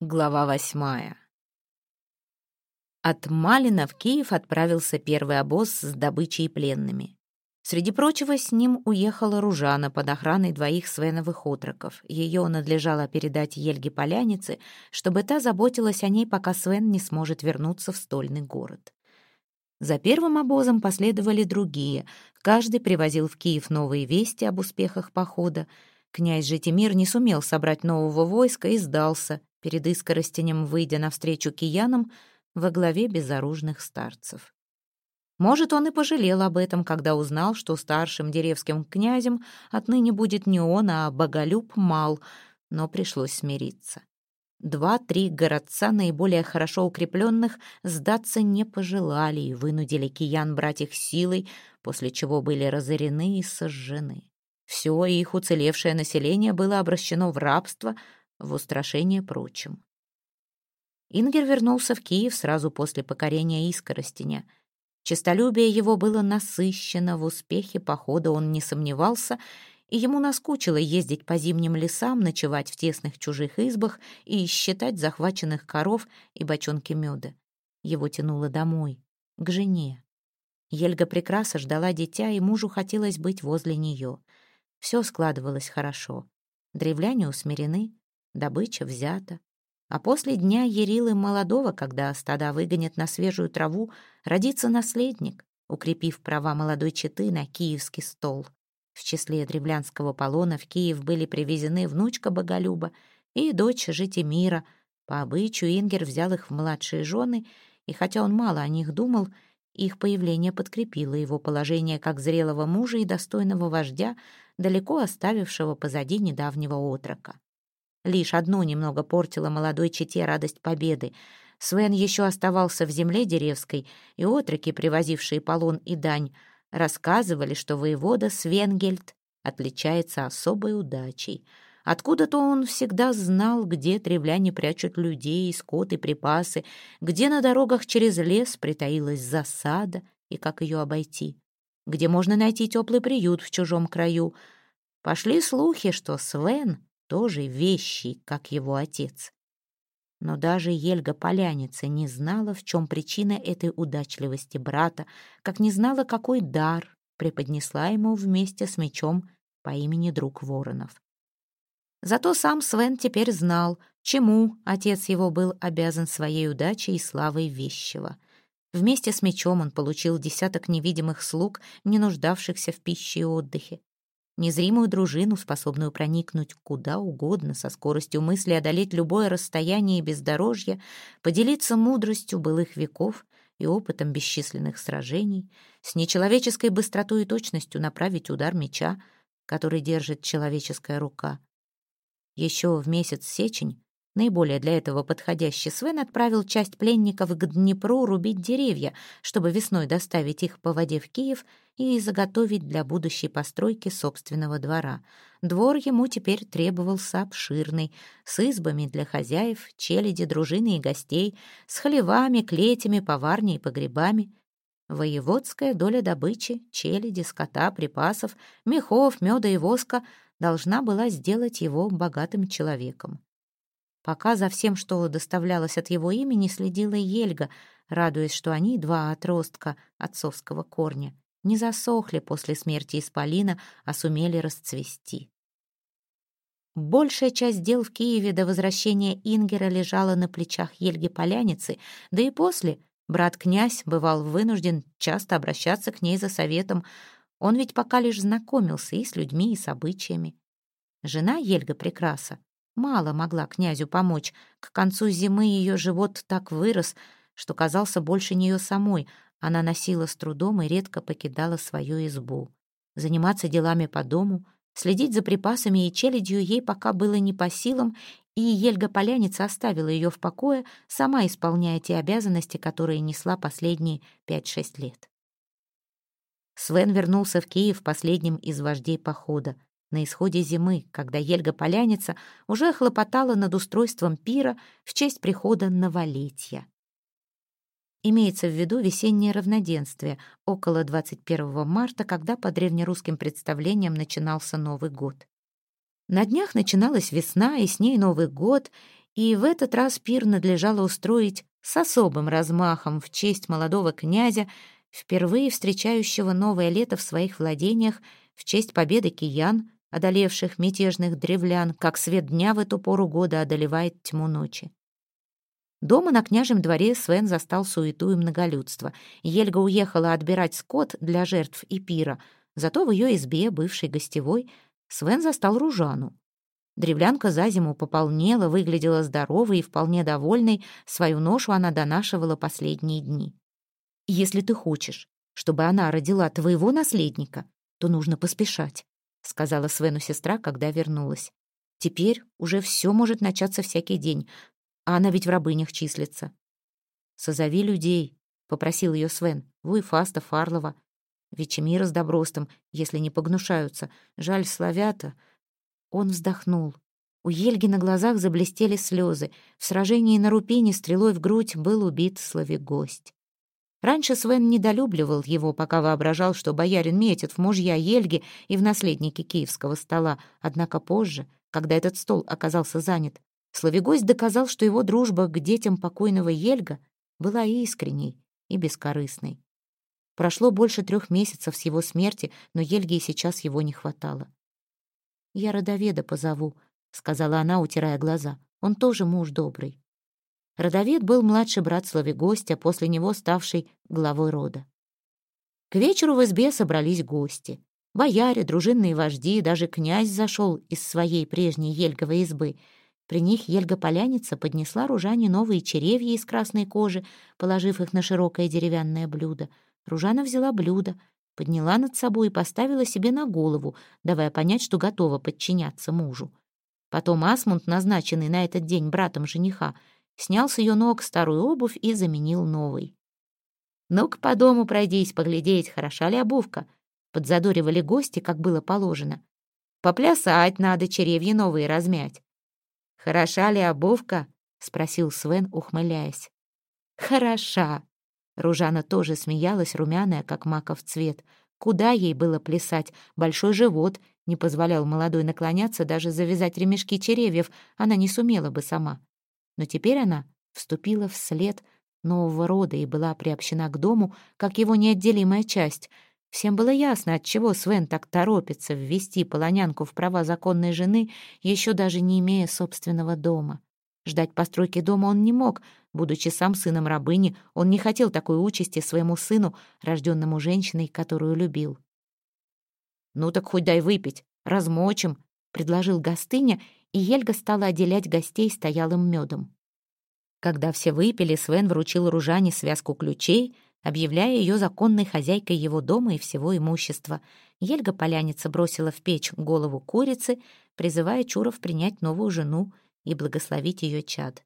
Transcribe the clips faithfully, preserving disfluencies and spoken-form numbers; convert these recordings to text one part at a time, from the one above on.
Глава восьмая. От Малина в Киев отправился первый обоз с добычей и пленными. Среди прочего, с ним уехала Ружана под охраной двоих свеновых отроков. Ее надлежало передать Ельге Полянице, чтобы та заботилась о ней, пока Свен не сможет вернуться в стольный город. За первым обозом последовали другие. Каждый привозил в Киев новые вести об успехах похода. Князь Житимир не сумел собрать нового войска и сдался, перед Искоростенем выйдя навстречу киянам во главе безоружных старцев. Может, он и пожалел об этом, когда узнал, что старшим деревским князем отныне будет не он, а Боголюб Мал, но пришлось смириться. Два-три городца, наиболее хорошо укрепленных, сдаться не пожелали и вынудили киян брать их силой, после чего были разорены и сожжены. Все их уцелевшее население было обращено в рабство, в устрашение прочим. Ингер вернулся в Киев сразу после покорения Искоростеня. Честолюбие его было насыщено, в успехе похода он не сомневался, и ему наскучило ездить по зимним лесам, ночевать в тесных чужих избах и считать захваченных коров и бочонки меда. Его тянуло домой, к жене. Ельга Прекраса ждала дитя, и мужу хотелось быть возле нее. Все складывалось хорошо. Древляне усмирены, добыча взята. А после дня Ярилы молодого, когда стада выгонят на свежую траву, родится наследник, укрепив права молодой четы на киевский стол. В числе древлянского полона в Киев были привезены внучка Боголюба и дочь Житимира. По обычаю Ингер взял их в младшие жены, и хотя он мало о них думал, их появление подкрепило его положение как зрелого мужа и достойного вождя, далеко оставившего позади недавнего отрока. Лишь одно немного портило молодой чете радость победы. Свен еще оставался в земле деревской, и отроки, привозившие полон и дань, рассказывали, что воевода Свенгельд отличается особой удачей. Откуда-то он всегда знал, где древляне прячут людей, скот и припасы, где на дорогах через лес притаилась засада и как ее обойти, где можно найти теплый приют в чужом краю. Пошли слухи, что Свен тоже вещий, как его отец. Но даже Ельга Поляница не знала, в чем причина этой удачливости брата, как не знала, какой дар преподнесла ему вместе с мечом по имени Друг Воронов. Зато сам Свен теперь знал, чему отец его был обязан своей удачей и славой вещего. Вместе с мечом он получил десяток невидимых слуг, не нуждавшихся в пище и отдыхе. Незримую дружину, способную проникнуть куда угодно, со скоростью мысли одолеть любое расстояние и бездорожье, поделиться мудростью былых веков и опытом бесчисленных сражений, с нечеловеческой быстротой и точностью направить удар меча, который держит человеческая рука. Еще в месяц сечень, наиболее для этого подходящий, Свен отправил часть пленников к Днепру рубить деревья, чтобы весной доставить их по воде в Киев и заготовить для будущей постройки собственного двора. Двор ему теперь требовался обширный, с избами для хозяев, челяди, дружины и гостей, с хлевами, клетями, поварней и погребами. Воеводская доля добычи, челяди, скота, припасов, мехов, меда и воска должна была сделать его богатым человеком. Пока за всем, что доставлялось от его имени, следила Ельга, радуясь, что они, два отростка отцовского корня, не засохли после смерти исполина, а сумели расцвести. Большая часть дел в Киеве до возвращения Ингера лежала на плечах Ельги Поляницы, да и после брат-князь бывал вынужден часто обращаться к ней за советом. Он ведь пока лишь знакомился и с людьми, и с обычаями. Жена Ельга Прекраса мало могла князю помочь. К концу зимы ее живот так вырос, что казался больше нее самой. Она носила с трудом и редко покидала свою избу. Заниматься делами по дому, следить за припасами и челядью ей пока было не по силам, и Ельга Поляница оставила ее в покое, сама исполняя те обязанности, которые несла последние пять-шесть лет. Свен вернулся в Киев последним из вождей похода. На исходе зимы, когда Ельга Поляница уже хлопотала над устройством пира в честь прихода новолетия. Имеется в виду весеннее равноденствие, около двадцать первого марта, когда по древнерусским представлениям начинался Новый год. На днях начиналась весна, и с ней Новый год, И в этот раз пир надлежало устроить с особым размахом в честь молодого князя, впервые встречающего новое лето в своих владениях, в честь победы киян, одолевших мятежных древлян, как свет дня в эту пору года одолевает тьму ночи. Дома на княжем дворе Свен застал суету и многолюдство. Ельга уехала отбирать скот для жертв и пира, зато в ее избе, бывшей гостевой, Свен застал Ружану. Древлянка за зиму пополнела, выглядела здоровой и вполне довольной, свою ношу она донашивала последние дни. «Если ты хочешь, чтобы она родила твоего наследника, то нужно поспешать», сказала Свену сестра, когда вернулась. «Теперь уже все может начаться всякий день, а она ведь в рабынях числится». «Созови людей», — попросил ее Свен, Вуйфаста, Фарлова, Вечемира с Добростом, если не погнушаются. Жаль, славята. Он вздохнул. У Ельги на глазах заблестели слезы. В сражении на Рупине стрелой в грудь был убит Славигость. Раньше Свен недолюбливал его, пока воображал, что боярин метит в мужья Ельги и в наследники киевского стола. Однако позже, когда этот стол оказался занят, Славигость доказал, что его дружба к детям покойного Ельга была искренней и бескорыстной. Прошло больше трех месяцев с его смерти, но Ельге и сейчас его не хватало. «Я Родоведа позову», — сказала она, утирая глаза. «Он тоже муж добрый». Родовед был младший брат Славигостя, после него ставший главой рода. К вечеру в избе собрались гости. Бояре, дружинные вожди, даже князь зашел из своей прежней Ельговой избы. При них Ельга-поляница поднесла Ружане новые черевья из красной кожи, положив их на широкое деревянное блюдо. Ружана взяла блюдо, подняла над собой и поставила себе на голову, давая понять, что готова подчиняться мужу. Потом Асмунд, назначенный на этот день братом жениха, снял с ее ног старую обувь и заменил новой. «Ну-ка по дому пройдись, поглядеть, хороша ли обувка», подзадоривали гости, как было положено. «Поплясать надо, черевья новые размять». «Хороша ли обувка?» — спросил Свен, ухмыляясь. «Хороша». Ружана тоже смеялась, румяная, как маков цвет. Куда ей было плясать? Большой живот не позволял молодой наклоняться, даже завязать ремешки черевьев она не сумела бы сама. Но теперь она вступила в след нового рода и была приобщена к дому, как его неотделимая часть. Всем было ясно, отчего Свен так торопится ввести полонянку в права законной жены, еще даже не имея собственного дома. Ждать постройки дома он не мог. Будучи сам сыном рабыни, он не хотел такой участи своему сыну, рожденному женщиной, которую любил. «Ну так хоть дай выпить, размочим», — предложил Гостыня, и Ельга стала отделять гостей стоялым медом. Когда все выпили, Свен вручил Ружане связку ключей, объявляя ее законной хозяйкой его дома и всего имущества. Ельга-поляница бросила в печь голову курицы, призывая Чуров принять новую жену и благословить ее чад.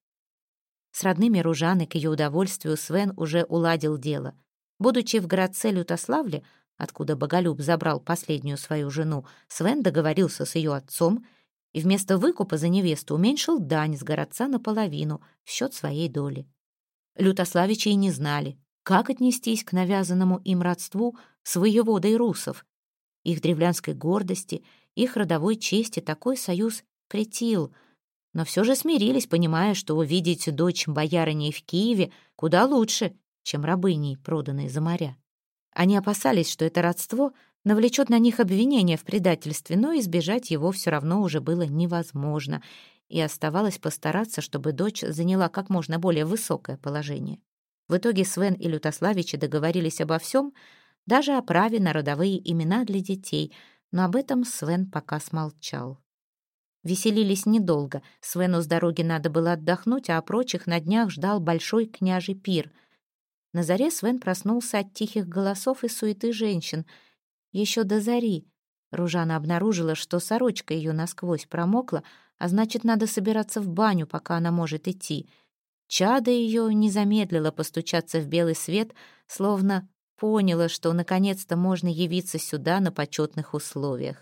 С родными Ружаны к ее удовольствию Свен уже уладил дело. Будучи в городце Лютославле, откуда Боголюб забрал последнюю свою жену, Свен договорился с ее отцом и вместо выкупа за невесту уменьшил дань с городца наполовину в счет своей доли. Лютославичи и не знали, как отнестись к навязанному им родству с воеводой русов. Их древлянской гордости, их родовой чести такой союз претил, но все же смирились, понимая, что увидеть дочь боярыней в Киеве куда лучше, чем рабыней, проданной за моря. Они опасались, что это родство навлечет на них обвинение в предательстве, но избежать его все равно уже было невозможно, и оставалось постараться, чтобы дочь заняла как можно более высокое положение. В итоге Свен и Лютославичи договорились обо всем, даже о праве на родовые имена для детей, но об этом Свен пока смолчал. Веселились недолго, Свену с дороги надо было отдохнуть, а о прочих на днях ждал большой княжий пир. На заре Свен проснулся от тихих голосов и суеты женщин. Еще до зари Ружана обнаружила, что сорочка ее насквозь промокла, а значит, надо собираться в баню, пока она может идти. Чадо ее не замедлило постучаться в белый свет, словно поняла, что наконец-то можно явиться сюда на почетных условиях.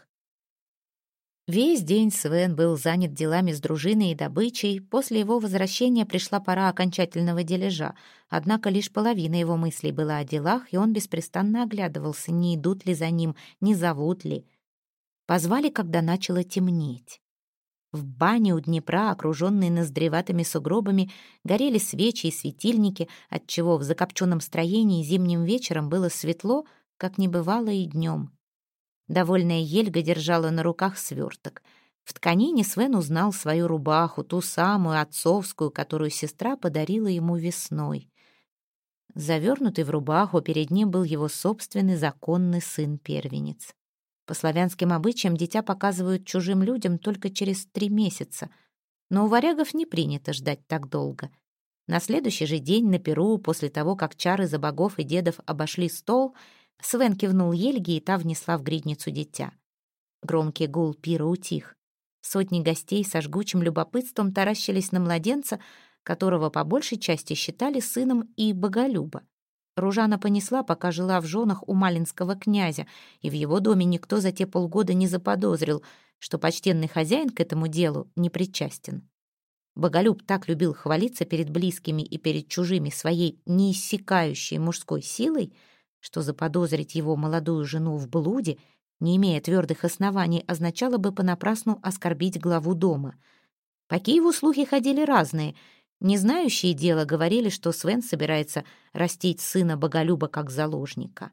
Весь день Свен был занят делами с дружиной и добычей. После его возвращения пришла пора окончательного дележа, однако лишь половина его мыслей была о делах, и он беспрестанно оглядывался, не идут ли за ним, не зовут ли. Позвали, когда начало темнеть. В бане у Днепра, окруженной ноздреватыми сугробами, горели свечи и светильники, отчего в закопченном строении зимним вечером было светло, как не бывало и днем. Довольная Ельга держала на руках сверток. В тканине Свен узнал свою рубаху, ту самую отцовскую, которую сестра подарила ему весной. Завернутый в рубаху, перед ним был его собственный законный сын-первенец. По славянским обычаям дитя показывают чужим людям только через три месяца, но у варягов не принято ждать так долго. На следующий же день на пиру, после того, как чары за богов и дедов обошли стол, Свен кивнул Ельге, и та внесла в гридницу дитя. Громкий гул пира утих. Сотни гостей со жгучим любопытством таращились на младенца, которого по большей части считали сыном и боголюба. Ружана понесла, пока жила в женах у малинского князя, и в его доме никто за те полгода не заподозрил, что почтенный хозяин к этому делу не причастен. Боголюб так любил хвалиться перед близкими и перед чужими своей неиссякающей мужской силой, что заподозрить его молодую жену в блуде, не имея твердых оснований, означало бы понапрасну оскорбить главу дома. По Киеву слухи ходили разные. Не знающие дела говорили, что Свен собирается растить сына Боголюба как заложника.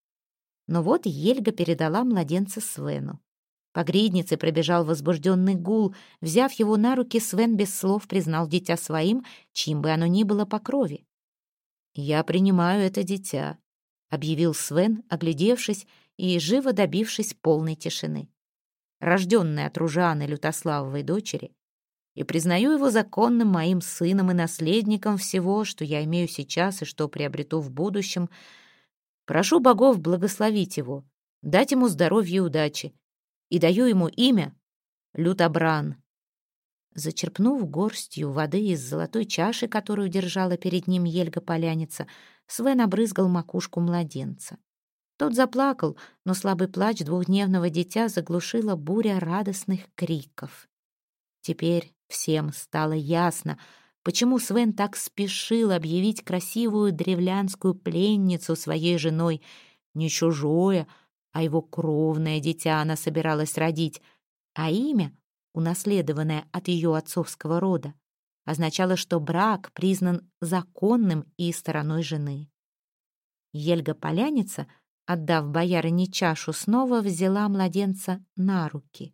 Но вот Ельга передала младенца Свену. По гриднице пробежал возбужденный гул. Взяв его на руки, Свен без слов признал дитя своим, чьим бы оно ни было по крови. «Я принимаю это дитя», — объявил Свен, оглядевшись и живо добившись полной тишины. «Рожденный от Ружаны, Лютославовой дочери, и признаю его законным моим сыном и наследником всего, что я имею сейчас и что приобрету в будущем. Прошу богов благословить его, дать ему здоровья и удачи, и даю ему имя Лютобран». Зачерпнув горстью воды из золотой чаши, которую держала перед ним Ельга-поляница, Свен обрызгал макушку младенца. Тот заплакал, но слабый плач двухдневного дитя заглушила буря радостных криков. Теперь всем стало ясно, почему Свен так спешил объявить красивую древлянскую пленницу своей женой. Не чужое, а его кровное дитя она собиралась родить, а имя, унаследованное от ее отцовского рода, означало, что брак признан законным и стороной жены. Ельга-поляница, отдав боярине чашу, снова взяла младенца на руки.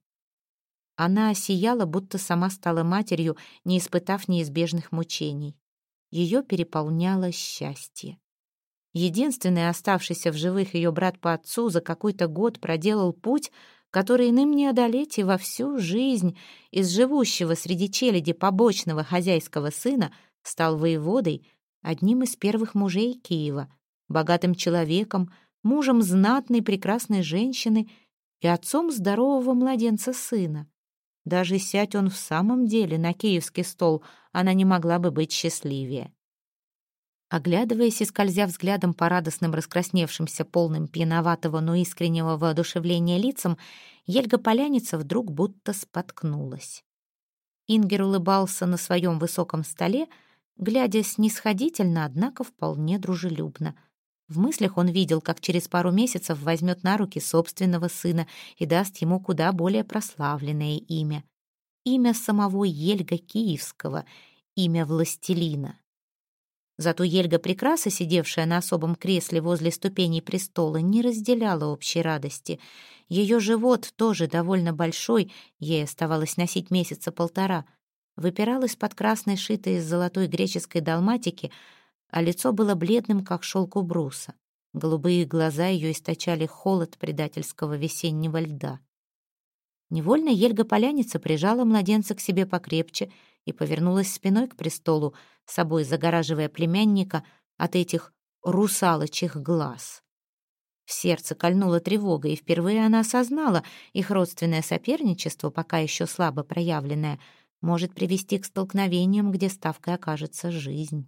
Она сияла, будто сама стала матерью, не испытав неизбежных мучений. Ее переполняло счастье. Единственный оставшийся в живых ее брат по отцу за какой-то год проделал путь, который иным не одолеть, и во всю жизнь из живущего среди челяди побочного хозяйского сына стал воеводой, одним из первых мужей Киева, богатым человеком, мужем знатной прекрасной женщины и отцом здорового младенца сына. Даже сядь он в самом деле на киевский стол, она не могла бы быть счастливее. Оглядываясь и скользя взглядом по радостным, раскрасневшимся, полным пьяноватого, но искреннего воодушевления лицам, Ельга-поляница вдруг будто споткнулась. Ингер улыбался на своем высоком столе, глядя снисходительно, однако вполне дружелюбно. В мыслях он видел, как через пару месяцев возьмет на руки собственного сына и даст ему куда более прославленное имя. Имя самого Ельга Киевского, имя властелина. Зато Ельга Прекраса, сидевшая на особом кресле возле ступеней престола, не разделяла общей радости. Ее живот, тоже довольно большой, ей оставалось носить месяца полтора, выпирал из-под красной шитой из золотой греческой далматики, а лицо было бледным, как шелк убруса. Голубые глаза ее источали холод предательского весеннего льда. Невольно Ельга-поляница прижала младенца к себе покрепче и повернулась спиной к престолу, собой загораживая племянника от этих русалочьих глаз. В сердце кольнула тревога, и впервые она осознала, их родственное соперничество, пока еще слабо проявленное, может привести к столкновениям, где ставкой окажется жизнь.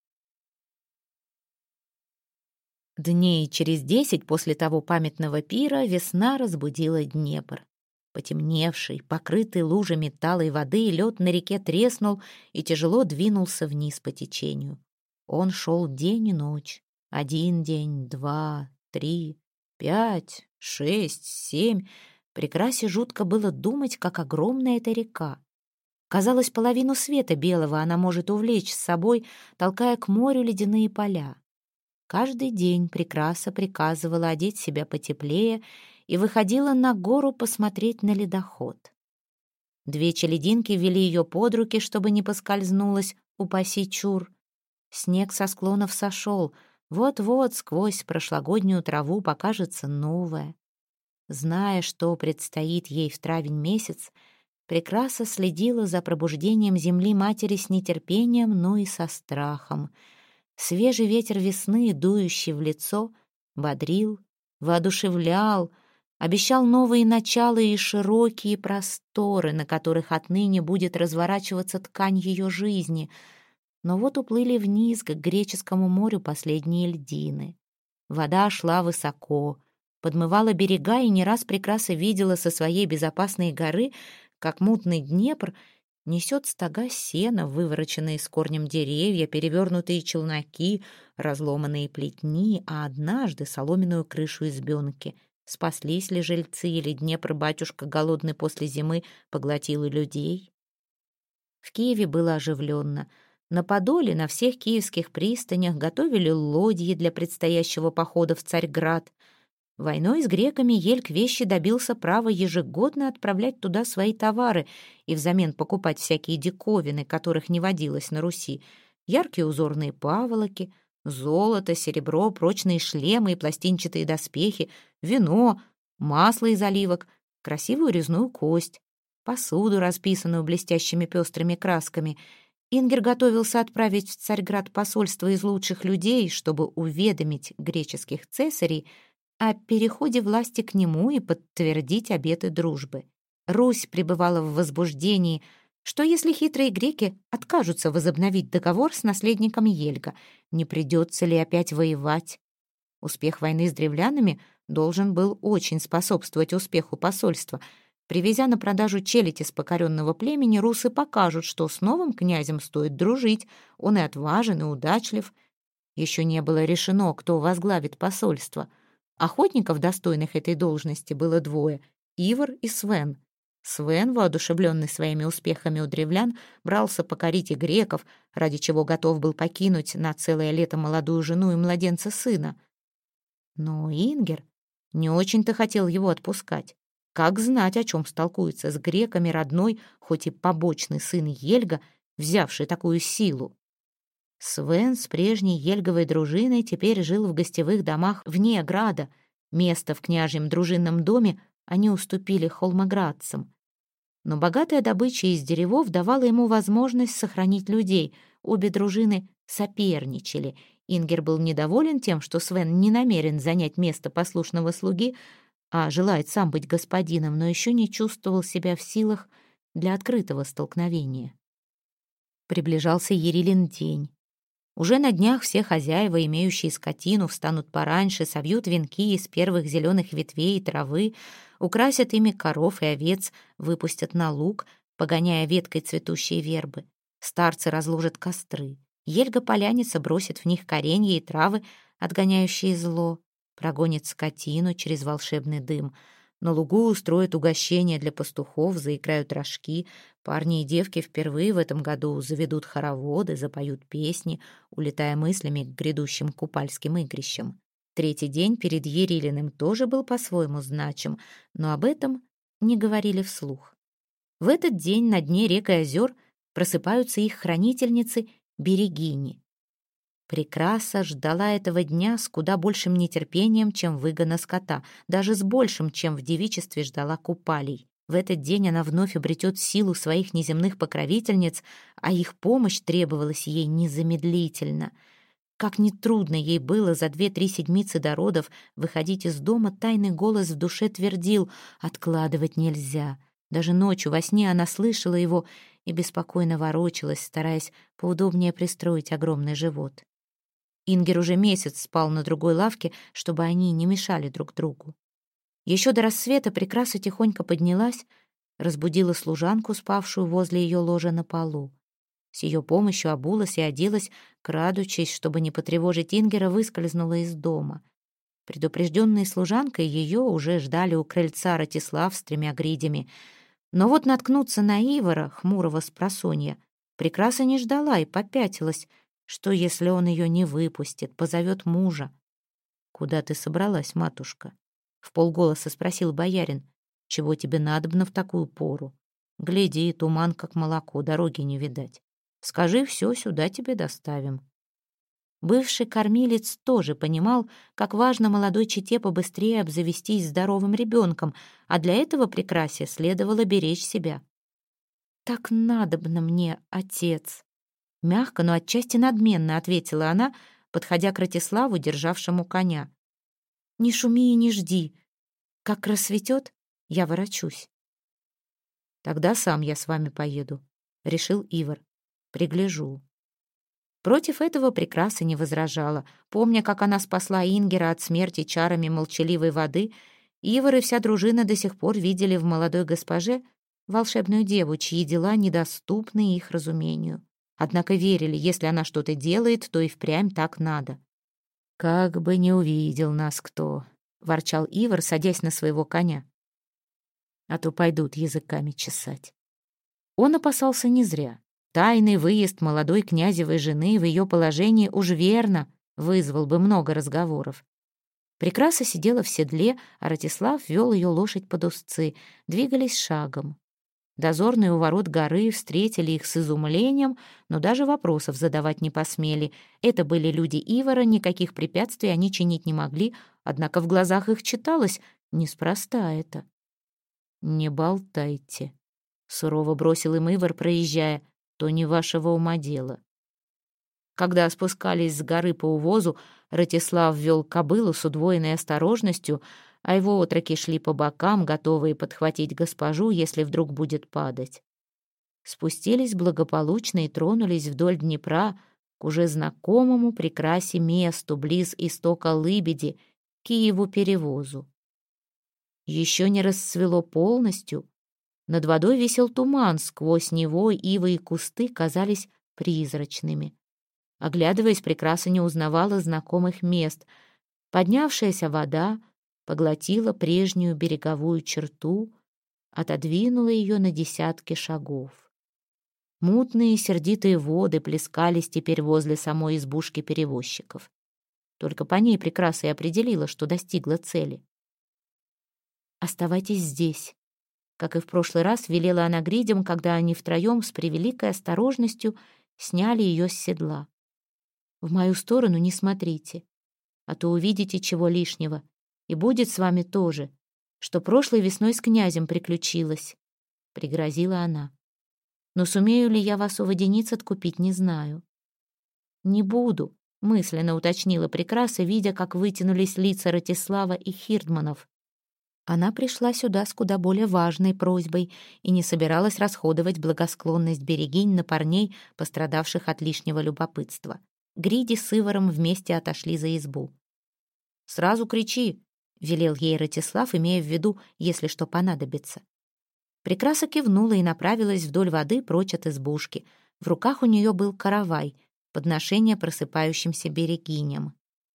Дней через десять после того памятного пира весна разбудила Днепр. Потемневший, покрытый лужами талой воды, лед на реке треснул и тяжело двинулся вниз по течению. Он шел день и ночь. Один день, два, три, пять, шесть, семь. Прекрасе жутко было думать, как огромна эта река. Казалось, половину света белого она может увлечь с собой, толкая к морю ледяные поля. Каждый день Прекраса приказывала одеть себя потеплее и выходила на гору посмотреть на ледоход. Две челединки вели ее под руки, чтобы не поскользнулась, упаси чур. Снег со склонов сошел, вот-вот сквозь прошлогоднюю траву покажется новое. Зная, что предстоит ей в травень месяц, Прекраса следила за пробуждением земли матери с нетерпением, но и со страхом. Свежий ветер весны, дующий в лицо, бодрил, воодушевлял, обещал новые начала и широкие просторы, на которых отныне будет разворачиваться ткань ее жизни. Но вот уплыли вниз к греческому морю последние льдины. Вода шла высоко, подмывала берега, и не раз Прекраса видела со своей безопасной горы, как мутный Днепр несет стога сена, вывороченные с корнем деревья, перевернутые челноки, разломанные плетни, а однажды соломенную крышу избенки. Спаслись ли жильцы, или Днепр-батюшка, голодный после зимы, поглотил и людей? В Киеве было оживленно. На Подоле, на всех киевских пристанях готовили лодьи для предстоящего похода в Царьград. Войной с греками Ельг Вещи добился права ежегодно отправлять туда свои товары и взамен покупать всякие диковины, которых не водилось на Руси: яркие узорные паволоки, золото, серебро, прочные шлемы и пластинчатые доспехи, вино, масло из оливок, красивую резную кость, посуду, расписанную блестящими пестрыми красками. Ингер готовился отправить в Царьград посольство из лучших людей, чтобы уведомить греческих цесарей о переходе власти к нему и подтвердить обеты дружбы. Русь пребывала в возбуждении. Что если хитрые греки откажутся возобновить договор с наследником Ельга? Не придется ли опять воевать? Успех войны с древлянами должен был очень способствовать успеху посольства. Привезя на продажу челядь из покоренного племени, русы покажут, что с новым князем стоит дружить, он и отважен, и удачлив. Еще не было решено, кто возглавит посольство. Охотников, достойных этой должности, было двое — Ивар и Свен. Свен, воодушевленный своими успехами у древлян, брался покорить и греков, ради чего готов был покинуть на целое лето молодую жену и младенца сына. Но Ингер не очень-то хотел его отпускать. Как знать, о чем столкуется с греками родной, хоть и побочный сын Ельга, взявший такую силу? Свен с прежней Ельговой дружиной теперь жил в гостевых домах вне града. Место в княжьем дружинном доме они уступили холмоградцам. Но богатая добыча из деревов давала ему возможность сохранить людей. Обе дружины соперничали. Ингер был недоволен тем, что Свен не намерен занять место послушного слуги, а желает сам быть господином, но еще не чувствовал себя в силах для открытого столкновения. Приближался Ерилин день. Уже на днях все хозяева, имеющие скотину, встанут пораньше, совьют венки из первых зеленых ветвей и травы, украсят ими коров и овец, выпустят на луг, погоняя веткой цветущие вербы. Старцы разложат костры. Ельга-поляница бросит в них коренья и травы, отгоняющие зло, прогонит скотину через волшебный дым. На лугу устроят угощения для пастухов, заиграют рожки. Парни и девки впервые в этом году заведут хороводы, запоют песни, улетая мыслями к грядущим купальским игрищам. Третий день перед Ерилиным тоже был по-своему значим, но об этом не говорили вслух. В этот день на дне рек и озер просыпаются их хранительницы Берегини. Прекраса ждала этого дня с куда большим нетерпением, чем выгона скота, даже с большим, чем в девичестве ждала купалей. В этот день она вновь обретет силу своих неземных покровительниц, а их помощь требовалась ей незамедлительно. Как нетрудно ей было за две-три седмицы до родов выходить из дома, тайный голос в душе твердил: «Откладывать нельзя». Даже ночью во сне она слышала его и беспокойно ворочалась, стараясь поудобнее пристроить огромный живот. Ингер уже месяц спал на другой лавке, чтобы они не мешали друг другу. Еще до рассвета Прекраса тихонько поднялась, разбудила служанку, спавшую возле ее ложа на полу. С ее помощью обулась и оделась, крадучись, чтобы не потревожить Ингера, выскользнула из дома. Предупрежденной служанкой ее уже ждали у крыльца Ратислав с тремя гридями. Но вот наткнуться на Ивара, хмурого спросонья, Прекраса не ждала и попятилась. Что, если он ее не выпустит, позовет мужа? «Куда ты собралась, матушка?» — вполголоса спросил боярин. «Чего тебе надобно в такую пору? Гляди, туман, как молоко, дороги не видать. Скажи, все сюда тебе доставим». Бывший кормилец тоже понимал, как важно молодой чете побыстрее обзавестись здоровым ребенком, а для этого Прекрасе следовало беречь себя. «Так надобно мне, отец!» Мягко, но отчасти надменно ответила она, подходя к Ратиславу, державшему коня. «Не шуми и не жди. Как рассветет, я ворочусь». «Тогда сам я с вами поеду», — решил Ивар. «Пригляжу». Против этого Прекраса не возражала. Помня, как она спасла Ингера от смерти чарами молчаливой воды, Ивар и вся дружина до сих пор видели в молодой госпоже волшебную деву, чьи дела недоступны их разумению. Однако верили, если она что-то делает, то и впрямь так надо. «Как бы не увидел нас кто», — ворчал Ивар, садясь на своего коня. «А то пойдут языками чесать». Он опасался не зря. Тайный выезд молодой князевой жены в ее положении уж верно вызвал бы много разговоров. Прекраса сидела в седле, а Ратислав вел ее лошадь под узцы, двигались шагом. Дозорные у ворот горы встретили их с изумлением, но даже вопросов задавать не посмели. Это были люди Ивара, никаких препятствий они чинить не могли, однако в глазах их читалось «неспроста это». «Не болтайте», — сурово бросил им Ивар, проезжая, «то не вашего ума дело». Когда спускались с горы по увозу, Ратислав вел кобылу с удвоенной осторожностью, а его отроки шли по бокам, готовые подхватить госпожу, если вдруг будет падать. Спустились благополучно и тронулись вдоль Днепра к уже знакомому Прекрасе месту, близ истока Лыбеди, Киеву-Перевозу. Еще не расцвело полностью. Над водой висел туман, сквозь него ивы и кусты казались призрачными. Оглядываясь, Прекраса не узнавала знакомых мест. Поднявшаяся вода поглотила прежнюю береговую черту, отодвинула ее на десятки шагов. Мутные сердитые воды плескались теперь возле самой избушки перевозчиков. Только по ней Прекраса и определила, что достигла цели. «Оставайтесь здесь», — как и в прошлый раз велела она гридям, когда они втроем с превеликой осторожностью сняли ее с седла. «В мою сторону не смотрите, а то увидите чего лишнего, и будет с вами то же, что прошлой весной с князем приключилось», — пригрозила она. «Но сумею ли я вас у водяниц откупить, не знаю». «Не буду», — мысленно уточнила Прекраса, видя, как вытянулись лица Ратислава и Хирдманов. Она пришла сюда с куда более важной просьбой и не собиралась расходовать благосклонность берегинь на парней, пострадавших от лишнего любопытства. Гриди с Иваром вместе отошли за избу. «Сразу кричи», — велел ей Ратислав, имея в виду, если что понадобится. Прекраса кивнула и направилась вдоль воды прочь от избушки. В руках у нее был каравай, подношение просыпающимся берегиням.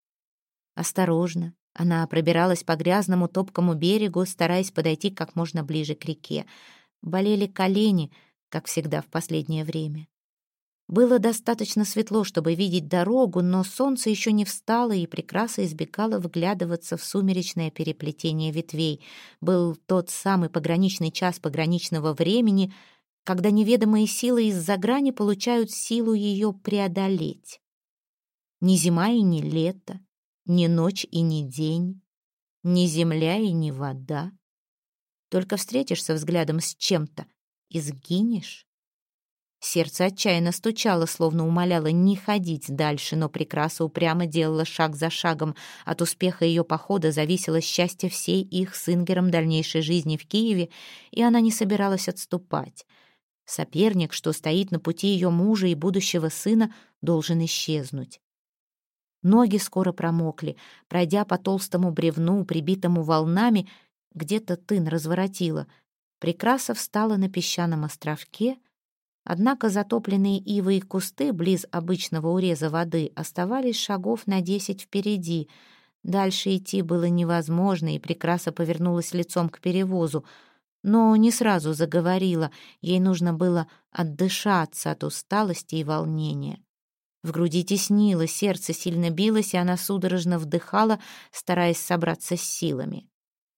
Осторожно, она пробиралась по грязному топкому берегу, стараясь подойти как можно ближе к реке. Болели колени, как всегда в последнее время. Было достаточно светло, чтобы видеть дорогу, но солнце еще не встало, и Прекраса избегала вглядываться в сумеречное переплетение ветвей. Был тот самый пограничный час пограничного времени, когда неведомые силы из-за грани получают силу ее преодолеть. Ни зима и ни лето, ни ночь и ни день, ни земля и ни вода. Только встретишься взглядом с чем-то и сгинешь. Сердце отчаянно стучало, словно умоляло не ходить дальше, но Прекраса упрямо делала шаг за шагом. От успеха ее похода зависело счастье всей их с Ингером дальнейшей жизни в Киеве, и она не собиралась отступать. Соперник, что стоит на пути ее мужа и будущего сына, должен исчезнуть. Ноги скоро промокли. Пройдя по толстому бревну, прибитому волнами, где-то тын разворотила. Прекраса встала на песчаном островке, однако затопленные ивы и кусты близ обычного уреза воды оставались шагов на десять впереди. Дальше идти было невозможно, и Прекраса повернулась лицом к перевозу, но не сразу заговорила, ей нужно было отдышаться от усталости и волнения. В груди теснило, сердце сильно билось, и она судорожно вдыхала, стараясь собраться с силами.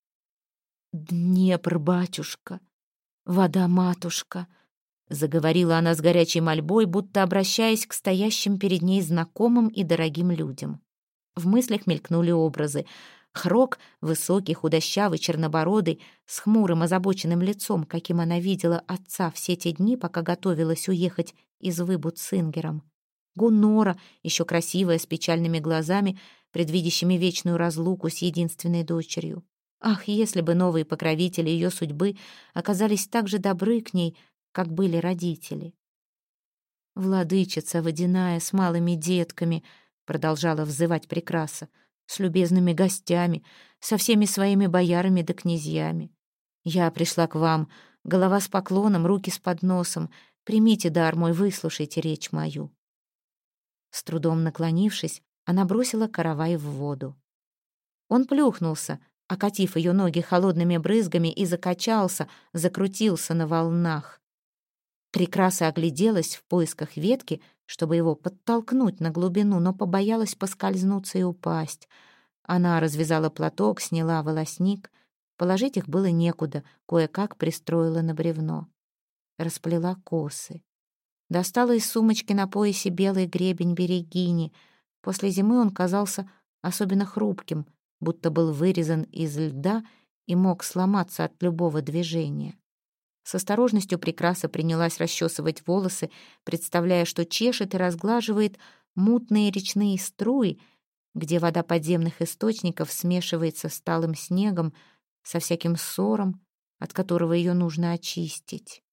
«Днепр, батюшка, вода-матушка», — заговорила она с горячей мольбой, будто обращаясь к стоящим перед ней знакомым и дорогим людям. В мыслях мелькнули образы. Хрок, высокий, худощавый, чернобородый, с хмурым, озабоченным лицом, каким она видела отца все те дни, пока готовилась уехать из Выбуд с Ингером. Гуннора, еще красивая, с печальными глазами, предвидящими вечную разлуку с единственной дочерью. Ах, если бы новые покровители ее судьбы оказались так же добры к ней, как были родители. «Владычица водяная с малыми детками», — продолжала взывать Прекраса, «с любезными гостями, со всеми своими боярами да князьями. Я пришла к вам, голова с поклоном, руки с подносом. Примите дар мой, выслушайте речь мою». С трудом наклонившись, она бросила каравай в воду. Он плюхнулся, окатив ее ноги холодными брызгами, и закачался, закрутился на волнах. Прекраса огляделась в поисках ветки, чтобы его подтолкнуть на глубину, но побоялась поскользнуться и упасть. Она развязала платок, сняла волосник. Положить их было некуда, кое-как пристроила на бревно. Расплела косы. Достала из сумочки на поясе белый гребень берегини. После зимы он казался особенно хрупким, будто был вырезан из льда и мог сломаться от любого движения. С осторожностью Прекраса принялась расчесывать волосы, представляя, что чешет и разглаживает мутные речные струи, где вода подземных источников смешивается с талым снегом, со всяким ссором, от которого ее нужно очистить.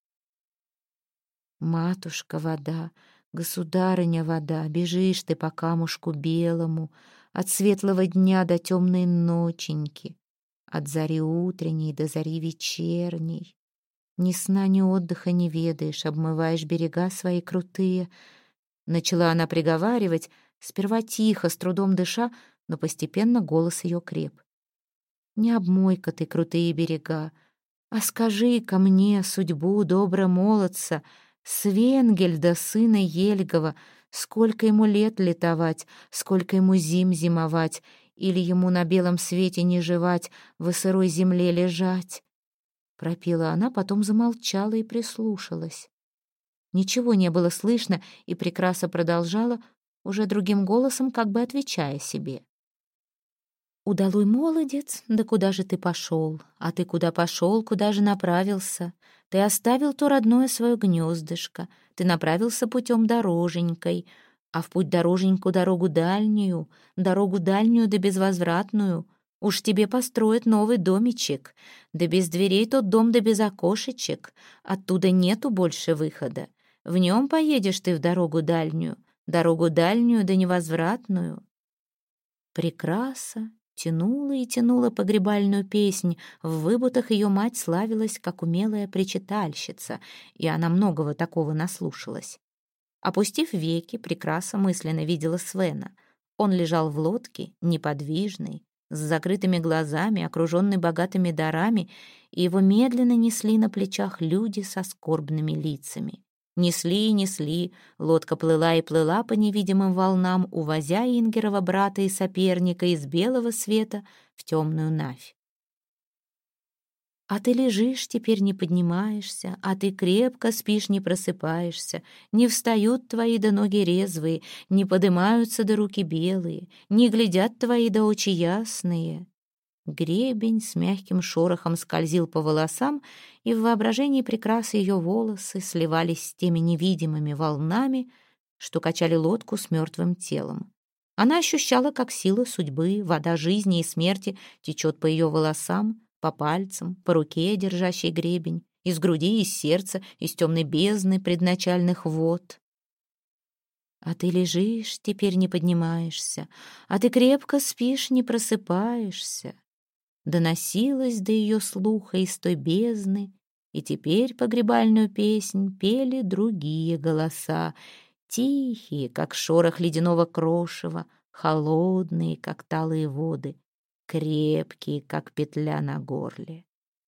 «Матушка вода, государыня вода, бежишь ты по камушку белому, от светлого дня до темной ноченьки, от зари утренней до зари вечерней. Ни сна, ни отдыха не ведаешь, обмываешь берега свои крутые». Начала она приговаривать, сперва тихо, с трудом дыша, но постепенно голос ее креп. «Не обмой-ка ты крутые берега, а скажи-ка мне судьбу добра молодца, Свенгельда, сына Ельгова, сколько ему лет летовать, сколько ему зим зимовать, или ему на белом свете не жевать, в сырой земле лежать?» Пропела она, потом замолчала и прислушалась. Ничего не было слышно, и Прекраса продолжала, уже другим голосом, как бы отвечая себе. «Удалой молодец, да куда же ты пошел? А ты куда пошел, куда же направился? Ты оставил то родное свое гнездышко, ты направился путем дороженькой, а в путь дороженьку дорогу дальнюю, дорогу дальнюю да безвозвратную. Уж тебе построят новый домичек, да без дверей тот дом да без окошечек, оттуда нету больше выхода. В нем поедешь ты в дорогу дальнюю, дорогу дальнюю да невозвратную». Прекраса тянула и тянула погребальную песнь. В выбутах ее мать славилась как умелая причитальщица, и она многого такого наслушалась. Опустив веки, Прекраса мысленно видела Свена. Он лежал в лодке, неподвижный, с закрытыми глазами, окруженный богатыми дарами, и его медленно несли на плечах люди со скорбными лицами. Несли и несли, лодка плыла и плыла по невидимым волнам, увозя Ингерова брата и соперника из белого света в темную навь. А ты лежишь, теперь не поднимаешься, а ты крепко спишь, не просыпаешься, не встают твои да ноги резвые, не подымаются да руки белые, не глядят твои да очи ясные. Гребень с мягким шорохом скользил по волосам, и в воображении Прекрасы ее волосы сливались с теми невидимыми волнами, что качали лодку с мертвым телом. Она ощущала, как сила судьбы, вода жизни и смерти течет по ее волосам, по пальцам, по руке, держащей гребень, из груди, из сердца, из темной бездны предначальных вод. А ты лежишь, теперь не поднимаешься, а ты крепко спишь, не просыпаешься. Доносилась до ее слуха из той бездны, и теперь погребальную песнь пели другие голоса, тихие, как шорох ледяного крошева, холодные, как талые воды, крепкие, как петля на горле.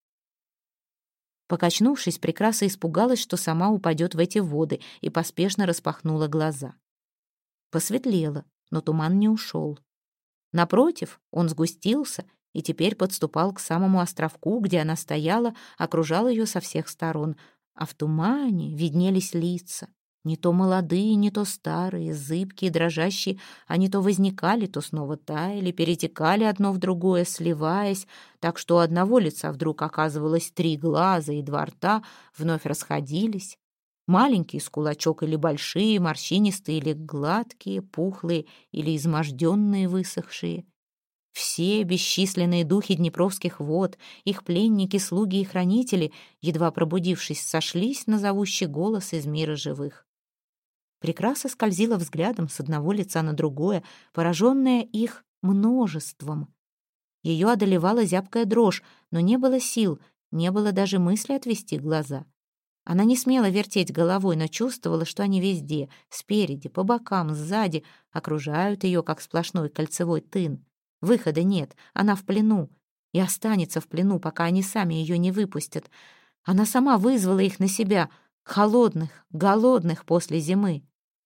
Покачнувшись, Прекраса испугалась, что сама упадет в эти воды, и поспешно распахнула глаза. Посветлело, но туман не ушел. Напротив, он сгустился и теперь подступал к самому островку, где она стояла, окружал ее со всех сторон, а в тумане виднелись лица. Не то молодые, не то старые, зыбкие, дрожащие, они то возникали, то снова таяли, перетекали одно в другое, сливаясь, так что у одного лица вдруг оказывалось три глаза и два рта, вновь расходились. Маленькие с кулачок или большие, морщинистые или гладкие, пухлые или изможденные, высохшие. Все бесчисленные духи днепровских вод, их пленники, слуги и хранители, едва пробудившись, сошлись на зовущий голос из мира живых. Прекраса скользила взглядом с одного лица на другое, пораженная их множеством. Ее одолевала зябкая дрожь, но не было сил, не было даже мысли отвести глаза. Она не смела вертеть головой, но чувствовала, что они везде, спереди, по бокам, сзади, окружают ее, как сплошной кольцевой тын. Выхода нет, она в плену, и останется в плену, пока они сами ее не выпустят. Она сама вызвала их на себя, холодных, голодных после зимы.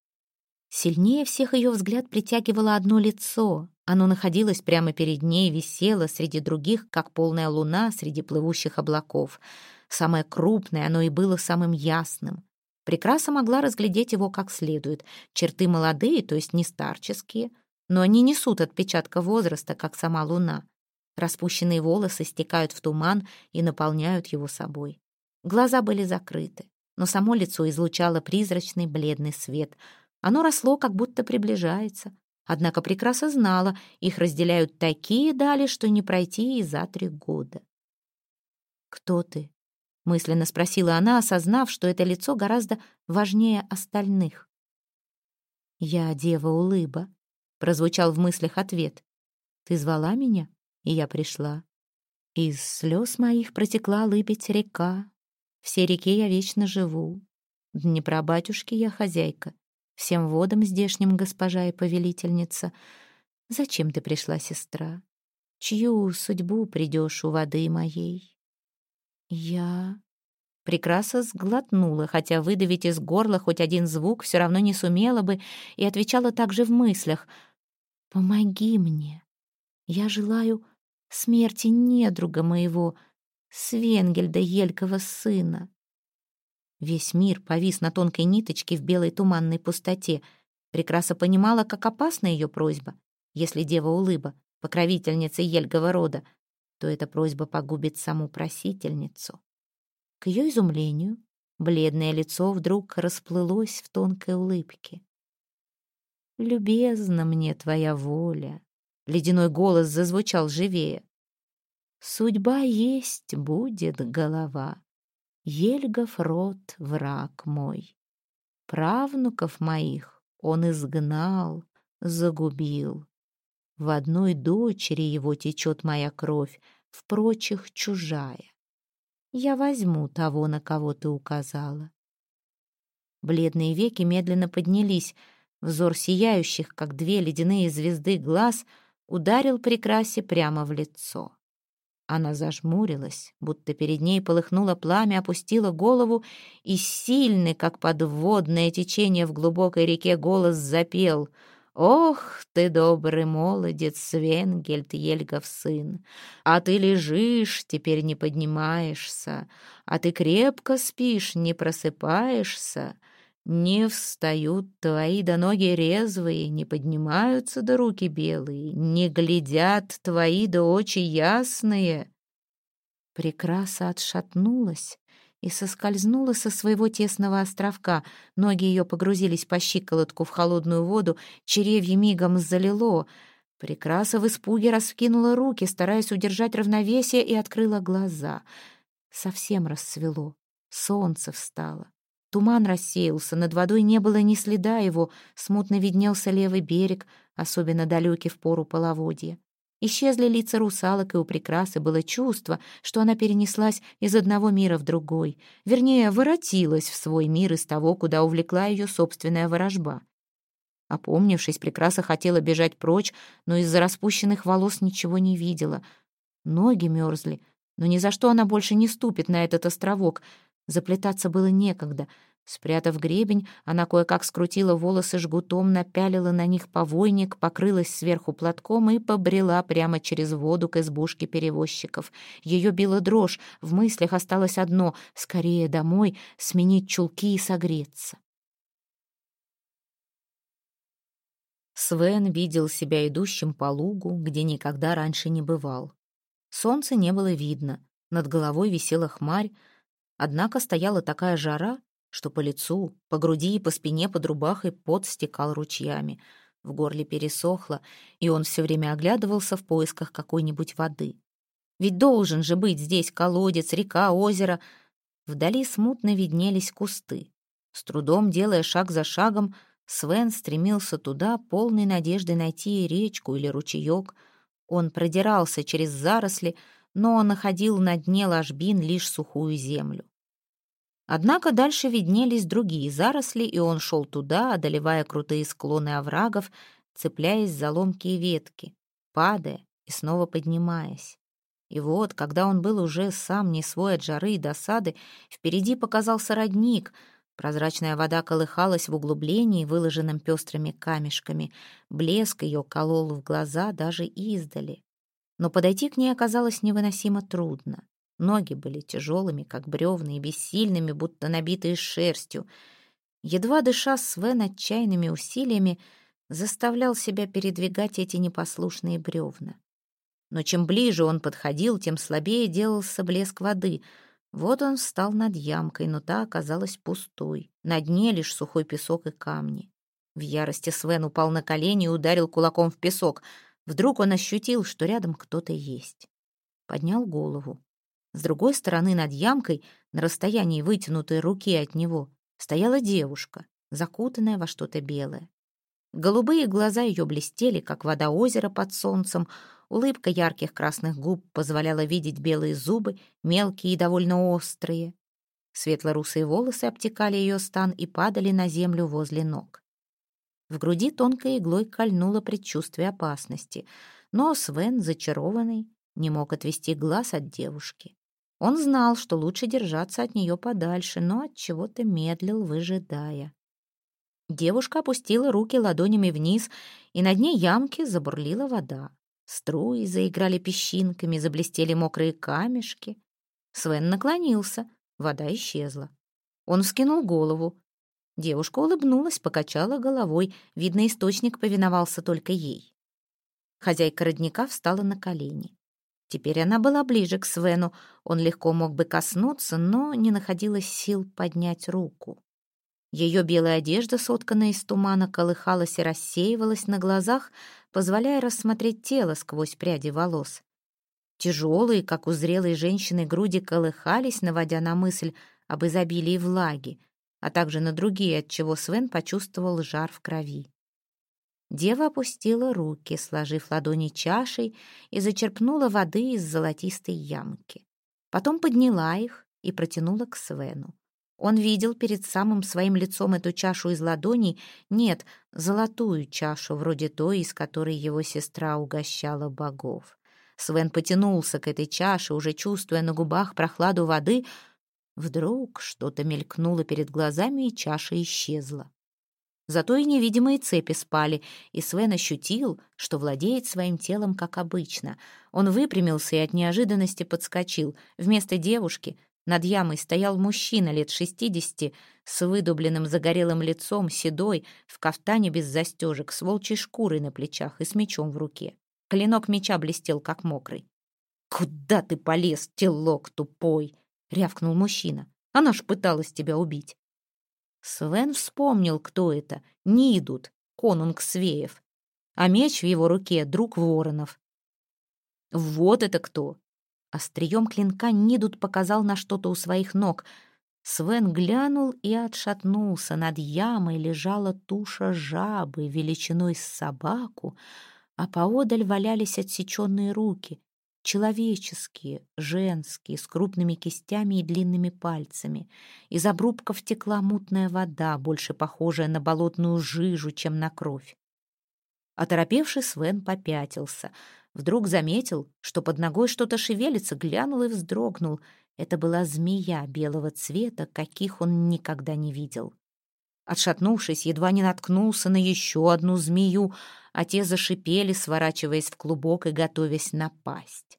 Сильнее всех ее взгляд притягивало одно лицо. Оно находилось прямо перед ней, висело среди других, как полная луна среди плывущих облаков. Самое крупное оно и было самым ясным. Прекраса могла разглядеть его как следует. Черты молодые, то есть не старческие, но они несут отпечатка возраста, как сама луна. Распущенные волосы стекают в туман и наполняют его собой. Глаза были закрыты, но само лицо излучало призрачный бледный свет. Оно росло, как будто приближается. Однако Прекраса знала, их разделяют такие дали, что не пройти и за три года. «Кто ты?» — мысленно спросила она, осознав, что это лицо гораздо важнее остальных. «Я дева Улыба», — прозвучал в мыслях ответ. «Ты звала меня, и я пришла. Из слез моих протекла лыбедь река. В сей реке я вечно живу. Днепра батюшки я хозяйка. Всем водам здешним госпожа и повелительница. Зачем ты пришла, сестра? Чью судьбу придешь у воды моей?» «Я...» Прекраса сглотнула, хотя выдавить из горла хоть один звук все равно не сумела бы, и отвечала также в мыслях. «Помоги мне. Я желаю смерти недруга моего, Свенгельда Елькова сына». Весь мир повис на тонкой ниточке в белой туманной пустоте. Прекраса понимала, как опасна ее просьба. Если дева Улыба, покровительница Ельгова рода, то эта просьба погубит саму просительницу. К ее изумлению, бледное лицо вдруг расплылось в тонкой улыбке. «Любезна мне твоя воля», — ледяной голос зазвучал живее. «Судьба есть будет голова. Ельгов род — враг мой. Правнуков моих он изгнал, загубил. В одной дочери его течет моя кровь, в прочих чужая. Я возьму того, на кого ты указала». Бледные веки медленно поднялись. Взор сияющих, как две ледяные звезды, глаз ударил Прекрасе прямо в лицо. Она зажмурилась, будто перед ней полыхнуло пламя, опустила голову, и сильный, как подводное течение в глубокой реке, голос запел: «Ох ты, добрый молодец, Свенгельд Ельгов сын! А ты лежишь, теперь не поднимаешься, а ты крепко спишь, не просыпаешься. Не встают твои да ноги резвые, не поднимаются да руки белые, не глядят твои да очи ясные». Прекраса отшатнулась и соскользнула со своего тесного островка. Ноги ее погрузились по щиколотку в холодную воду, черевья мигом залило. Прекраса в испуге раскинула руки, стараясь удержать равновесие, и открыла глаза. Совсем рассвело, солнце встало. Туман рассеялся, над водой не было ни следа его, смутно виднелся левый берег, особенно далекий в пору половодья. Исчезли лица русалок, и у Прекрасы было чувство, что она перенеслась из одного мира в другой, вернее, воротилась в свой мир из того, куда увлекла ее собственная ворожба. Опомнившись, Прекраса хотела бежать прочь, но из-за распущенных волос ничего не видела. Ноги мерзли, но ни за что она больше не ступит на этот островок. Заплетаться было некогда. Спрятав гребень, она кое-как скрутила волосы жгутом, напялила на них повойник, покрылась сверху платком и побрела прямо через воду к избушке перевозчиков. Ее била дрожь, в мыслях осталось одно — скорее домой, сменить чулки и согреться. Свен видел себя идущим по лугу, где никогда раньше не бывал. Солнца не было видно, над головой висела хмарь, однако стояла такая жара, что по лицу, по груди и по спине под рубахой пот стекал ручьями. В горле пересохло, и он все время оглядывался в поисках какой-нибудь воды. Ведь должен же быть здесь колодец, река, озеро. Вдали смутно виднелись кусты. С трудом делая шаг за шагом, Свен стремился туда, полной надежды найти речку или ручеек. Он продирался через заросли, но находил на дне ложбин лишь сухую землю. Однако дальше виднелись другие заросли, и он шел туда, одолевая крутые склоны оврагов, цепляясь за ломкие ветки, падая и снова поднимаясь. И вот, когда он был уже сам не свой от жары и досады, впереди показался родник. Прозрачная вода колыхалась в углублении, выложенном пестрыми камешками. Блеск ее колол в глаза даже издали. Но подойти к ней оказалось невыносимо трудно. Ноги были тяжелыми, как бревна, и бессильными, будто набитые шерстью. Едва дыша, Свен отчаянными усилиями заставлял себя передвигать эти непослушные бревна. Но чем ближе он подходил, тем слабее делался блеск воды. Вот он встал над ямкой, но та оказалась пустой. На дне лишь сухой песок и камни. В ярости Свен упал на колени и ударил кулаком в песок. Вдруг он ощутил, что рядом кто-то есть. Поднял голову. С другой стороны над ямкой, на расстоянии вытянутой руки от него, стояла девушка, закутанная во что-то белое. Голубые глаза ее блестели, как вода озера под солнцем. Улыбка ярких красных губ позволяла видеть белые зубы, мелкие и довольно острые. Светло-русые волосы обтекали ее стан и падали на землю возле ног. В груди тонкой иглой кольнуло предчувствие опасности, но Свен, зачарованный, не мог отвести глаз от девушки. Он знал, что лучше держаться от нее подальше, но от чего-то медлил, выжидая. Девушка опустила руки ладонями вниз, и на дне ямки забурлила вода. Струи заиграли песчинками, заблестели мокрые камешки. Свен наклонился, вода исчезла. Он вскинул голову. Девушка улыбнулась, покачала головой. Видно, источник повиновался только ей. Хозяйка родника встала на колени. Теперь она была ближе к Свену. Он легко мог бы коснуться, но не находилось сил поднять руку. Ее белая одежда, сотканная из тумана, колыхалась и рассеивалась на глазах, позволяя рассмотреть тело сквозь пряди волос. Тяжелые, как у зрелой женщины, груди колыхались, наводя на мысль об изобилии влаги, а также на другие, отчего Свен почувствовал жар в крови. Дева опустила руки, сложив ладони чашей, и зачерпнула воды из золотистой ямки. Потом подняла их и протянула к Свену. Он видел перед самым своим лицом эту чашу из ладоней, нет, золотую чашу, вроде той, из которой его сестра угощала богов. Свен потянулся к этой чаше, уже чувствуя на губах прохладу воды. Вдруг что-то мелькнуло перед глазами, и чаша исчезла. Зато и невидимые цепи спали, и Свен ощутил, что владеет своим телом, как обычно. Он выпрямился и от неожиданности подскочил. Вместо девушки над ямой стоял мужчина лет шестидесяти, с выдубленным загорелым лицом, седой, в кафтане без застежек, с волчьей шкурой на плечах и с мечом в руке. Клинок меча блестел, как мокрый. «Куда ты полез, телок тупой?» — рявкнул мужчина. «Она ж пыталась тебя убить». Свен вспомнил, кто это. Нидут, конунг Свеев. А меч в его руке — друг Воронов. Вот это кто! Острием клинка Нидут показал на что-то у своих ног. Свен глянул и отшатнулся. Над ямой лежала туша жабы величиной с собаку, а поодаль валялись отсеченные руки. человеческие, женские, с крупными кистями и длинными пальцами. Из обрубков текла мутная вода, больше похожая на болотную жижу, чем на кровь. Оторопевший Свен попятился. Вдруг заметил, что под ногой что-то шевелится, глянул и вздрогнул. Это была змея белого цвета, каких он никогда не видел. Отшатнувшись, едва не наткнулся на еще одну змею, а те зашипели, сворачиваясь в клубок и готовясь напасть.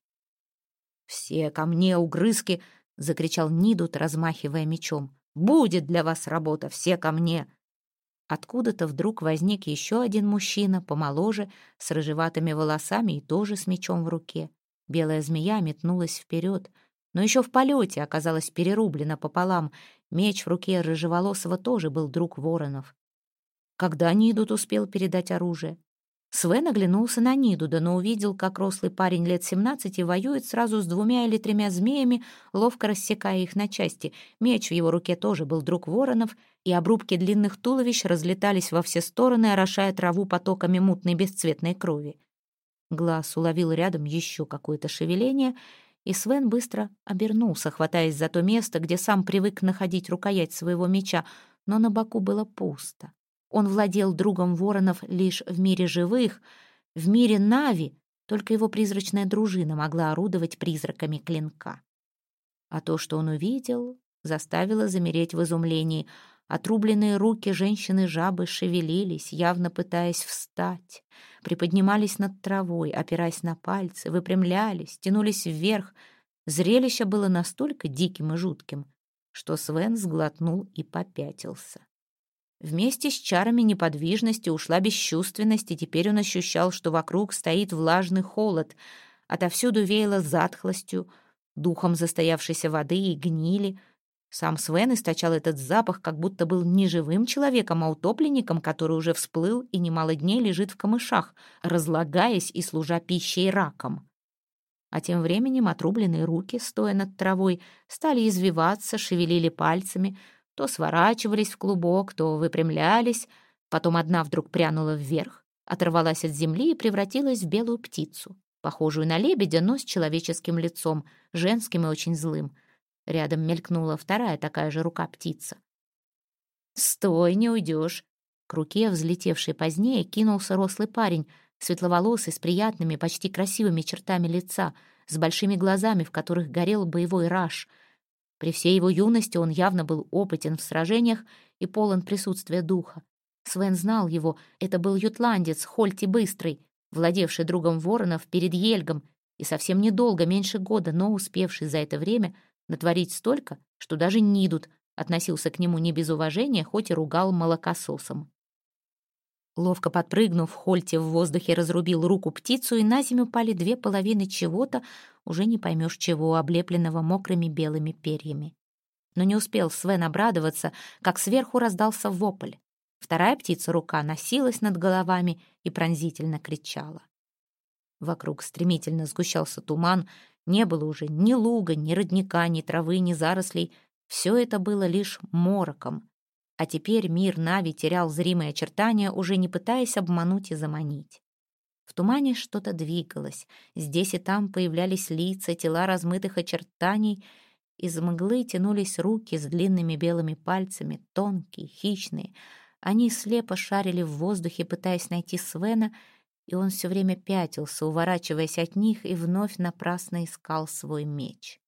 «Все ко мне, угрызки!» — закричал Нидут, размахивая мечом. «Будет для вас работа, все ко мне!» Откуда-то вдруг возник еще один мужчина, помоложе, с рыжеватыми волосами и тоже с мечом в руке. Белая змея метнулась вперед, но еще в полете оказалась перерублена пополам. Меч в руке рыжеволосого тоже был друг Воронов. Когда Нидут успел передать оружие? Свен оглянулся на Нидуда, но увидел, как рослый парень лет семнадцати воюет сразу с двумя или тремя змеями, ловко рассекая их на части. Меч в его руке тоже был друг Воронов, и обрубки длинных туловищ разлетались во все стороны, орошая траву потоками мутной бесцветной крови. Глаз уловил рядом еще какое-то шевеление, и Свен быстро обернулся, хватаясь за то место, где сам привык находить рукоять своего меча, но на боку было пусто. Он владел другом Воронов лишь в мире живых, в мире Нави только его призрачная дружина могла орудовать призраками клинка. А то, что он увидел, заставило замереть в изумлении. Отрубленные руки женщины-жабы шевелились, явно пытаясь встать, приподнимались над травой, опираясь на пальцы, выпрямлялись, тянулись вверх. Зрелище было настолько диким и жутким, что Свен сглотнул и попятился. Вместе с чарами неподвижности ушла бесчувственность, и теперь он ощущал, что вокруг стоит влажный холод. Отовсюду веяло затхлостью, духом застоявшейся воды и гнили. Сам Свен источал этот запах, как будто был не живым человеком, а утопленником, который уже всплыл и немало дней лежит в камышах, разлагаясь и служа пищей раком. А тем временем отрубленные руки, стоя над травой, стали извиваться, шевелили пальцами, то сворачивались в клубок, то выпрямлялись. Потом одна вдруг прянула вверх, оторвалась от земли и превратилась в белую птицу, похожую на лебедя, но с человеческим лицом, женским и очень злым. Рядом мелькнула вторая такая же рука-птица. «Стой, не уйдешь!» К руке, взлетевшей позднее, кинулся рослый парень, светловолосый, с приятными, почти красивыми чертами лица, с большими глазами, в которых горел боевой раж. При всей его юности он явно был опытен в сражениях и полон присутствия духа. Свен знал его, это был ютландец Хольти Быстрый, владевший другом Воронов перед Ельгом, и совсем недолго, меньше года, но успевший за это время натворить столько, что даже Нидут относился к нему не без уважения, хоть и ругал молокососом. Ловко подпрыгнув, Хольти в воздухе разрубил руку птицу, и на землю пали две половины чего-то, уже не поймешь чего, облепленного мокрыми белыми перьями. Но не успел Свен обрадоваться, как сверху раздался вопль. Вторая птица-рука носилась над головами и пронзительно кричала. Вокруг стремительно сгущался туман, не было уже ни луга, ни родника, ни травы, ни зарослей. Все это было лишь мороком. А теперь мир Нави терял зримые очертания, уже не пытаясь обмануть и заманить. В тумане что-то двигалось. Здесь и там появлялись лица, тела размытых очертаний. Из мглы тянулись руки с длинными белыми пальцами, тонкие, хищные. Они слепо шарили в воздухе, пытаясь найти Свена, и он все время пятился, уворачиваясь от них, и вновь напрасно искал свой меч.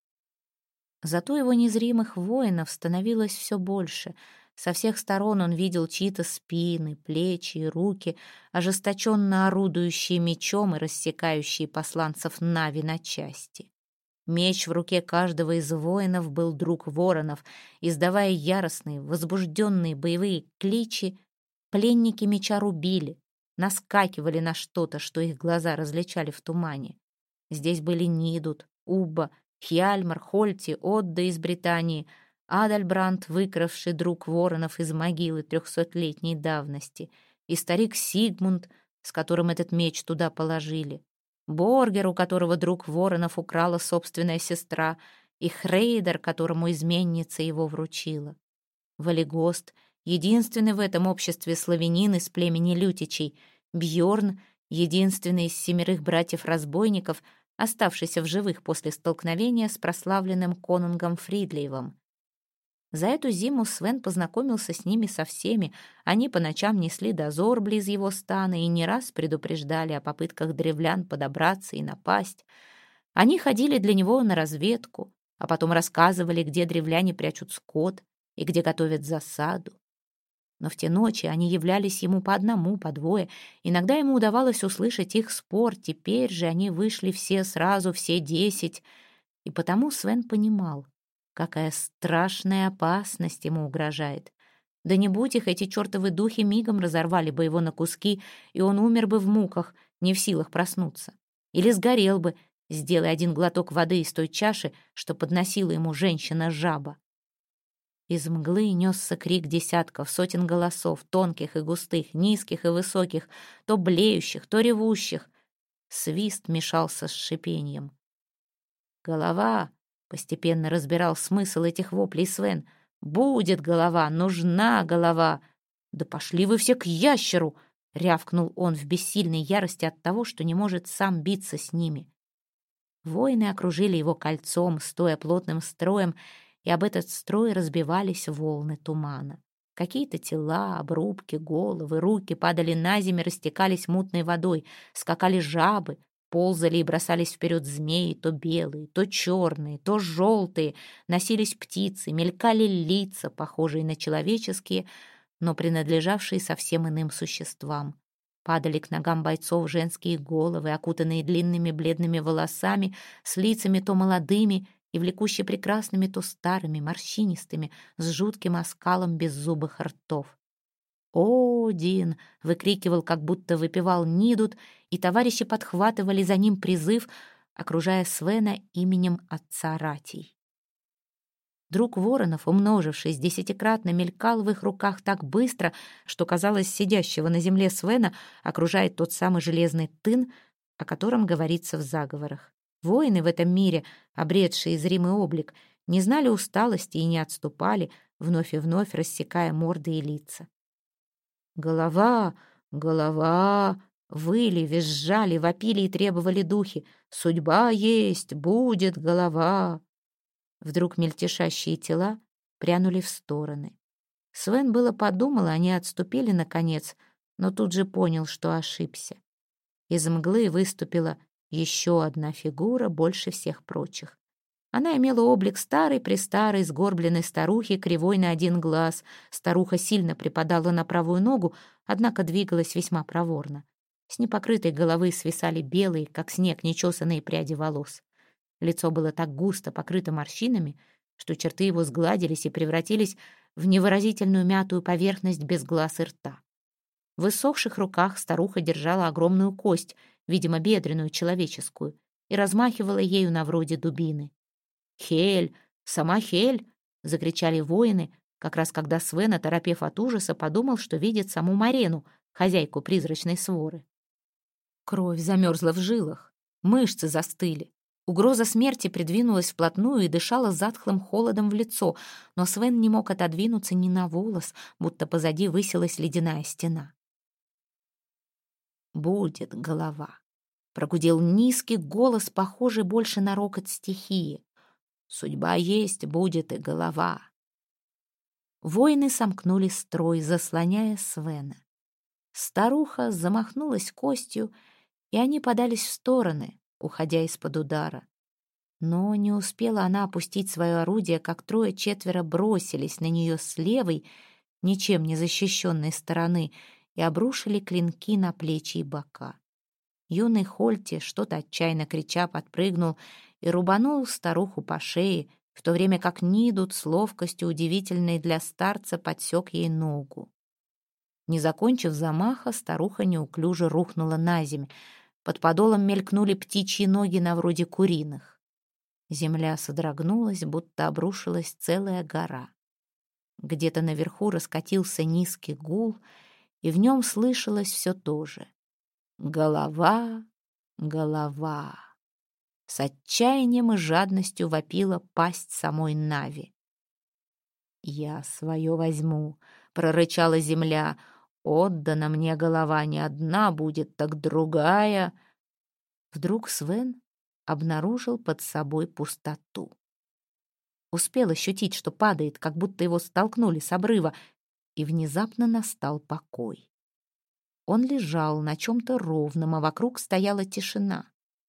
Зато его незримых воинов становилось все больше. Со всех сторон он видел чьи-то спины, плечи и руки, ожесточенно орудующие мечом и рассекающие посланцев Нави на части. Меч в руке каждого из воинов был друг Воронов. Издавая яростные, возбужденные боевые кличи, пленники меча рубили, наскакивали на что-то, что их глаза различали в тумане. Здесь были Нидут, Убба, Хьяльмар, Хольти, Отда из Британии, Адальбранд, выкравший друг Воронов из могилы трехсотлетней давности, и старик Сигмунд, с которым этот меч туда положили, Боргер, у которого друг Воронов украла собственная сестра, и Хрейдер, которому изменница его вручила. Валигост, единственный в этом обществе славянин из племени Лютичей, Бьорн, единственный из семерых братьев-разбойников, оставшийся в живых после столкновения с прославленным конунгом Фридлейвом. За эту зиму Свен познакомился с ними со всеми. Они по ночам несли дозор близ его стана и не раз предупреждали о попытках древлян подобраться и напасть. Они ходили для него на разведку, а потом рассказывали, где древляне прячут скот и где готовят засаду. Но в те ночи они являлись ему по одному, по двое. Иногда ему удавалось услышать их спор. Теперь же они вышли все сразу, все десять. И потому Свен понимал, какая страшная опасность ему угрожает. Да не будь их, эти чертовы духи мигом разорвали бы его на куски, и он умер бы в муках, не в силах проснуться. Или сгорел бы, сделай один глоток воды из той чаши, что подносила ему женщина-жаба. Из мглы несся крик десятков, сотен голосов, тонких и густых, низких и высоких, то блеющих, то ревущих. Свист мешался с шипением. «Голова!» — постепенно разбирал смысл этих воплей Свен. «Будет голова! Нужна голова!» «Да пошли вы все к ящеру!» — рявкнул он в бессильной ярости от того, что не может сам биться с ними. Воины окружили его кольцом, стоя плотным строем, и об этот строй разбивались волны тумана. Какие-то тела, обрубки, головы, руки падали на землю, растекались мутной водой, скакали жабы, ползали и бросались вперед змеи, то белые, то черные, то желтые, носились птицы, мелькали лица, похожие на человеческие, но принадлежавшие совсем иным существам. Падали к ногам бойцов женские головы, окутанные длинными бледными волосами, с лицами то молодыми и влекуще прекрасными, то старыми, морщинистыми, с жутким оскалом беззубых ртов. «Один!» — выкрикивал, как будто выпевал Нидут, и товарищи подхватывали за ним призыв, окружая Свена именем отца Ратий. Друг воронов, умножившись десятикратно, мелькал в их руках так быстро, что, казалось, сидящего на земле Свена окружает тот самый железный тын, о котором говорится в заговорах. Воины в этом мире, обретшие зримый облик, не знали усталости и не отступали, вновь и вновь рассекая морды и лица. «Голова! Голова!» выли, визжали, вопили и требовали духи. «Судьба есть! Будет голова!» Вдруг мельтешащие тела прянули в стороны. Свен было подумал, они отступили наконец, но тут же понял, что ошибся. Из мглы выступила еще одна фигура, больше всех прочих. Она имела облик старой-престарой сгорбленной старухи, кривой на один глаз. Старуха сильно припадала на правую ногу, однако двигалась весьма проворно. С непокрытой головы свисали белые, как снег, нечесанные пряди волос. Лицо было так густо покрыто морщинами, что черты его сгладились и превратились в невыразительную мятую поверхность без глаз и рта. В высохших руках старуха держала огромную кость, видимо, бедренную, человеческую, и размахивала ею на вроде дубины. «Хель! Сама Хель!» — закричали воины, как раз когда Свен, оторопев от ужаса, подумал, что видит саму Марену, хозяйку призрачной своры. Кровь замерзла в жилах, мышцы застыли. Угроза смерти придвинулась вплотную и дышала затхлым холодом в лицо, но Свен не мог отодвинуться ни на волос, будто позади высилась ледяная стена. «Будет голова», — прогудел низкий голос, похожий больше на рокот стихии. «Судьба есть, будет и голова». Воины сомкнули строй, заслоняя Свена. Старуха замахнулась костью, и они подались в стороны, уходя из-под удара. Но не успела она опустить свое орудие, как трое-четверо бросились на нее с левой, ничем не защищенной стороны, и обрушили клинки на плечи и бока. Юный Хольти, что-то отчаянно крича, подпрыгнул и рубанул старуху по шее, в то время как Нидут с ловкостью, удивительной для старца, подсек ей ногу. Не закончив замаха, старуха неуклюже рухнула на земь. Под подолом мелькнули птичьи ноги на вроде куриных. Земля содрогнулась, будто обрушилась целая гора. Где-то наверху раскатился низкий гул, и в нем слышалось все то же. Голова, голова. С отчаянием и жадностью вопила пасть самой Нави. «Я свое возьму», — прорычала земля. «Отдана мне голова, не одна будет, так другая». Вдруг Свен обнаружил под собой пустоту. Успел ощутить, что падает, как будто его столкнули с обрыва, и внезапно настал покой. Он лежал на чем-то ровном, а вокруг стояла тишина.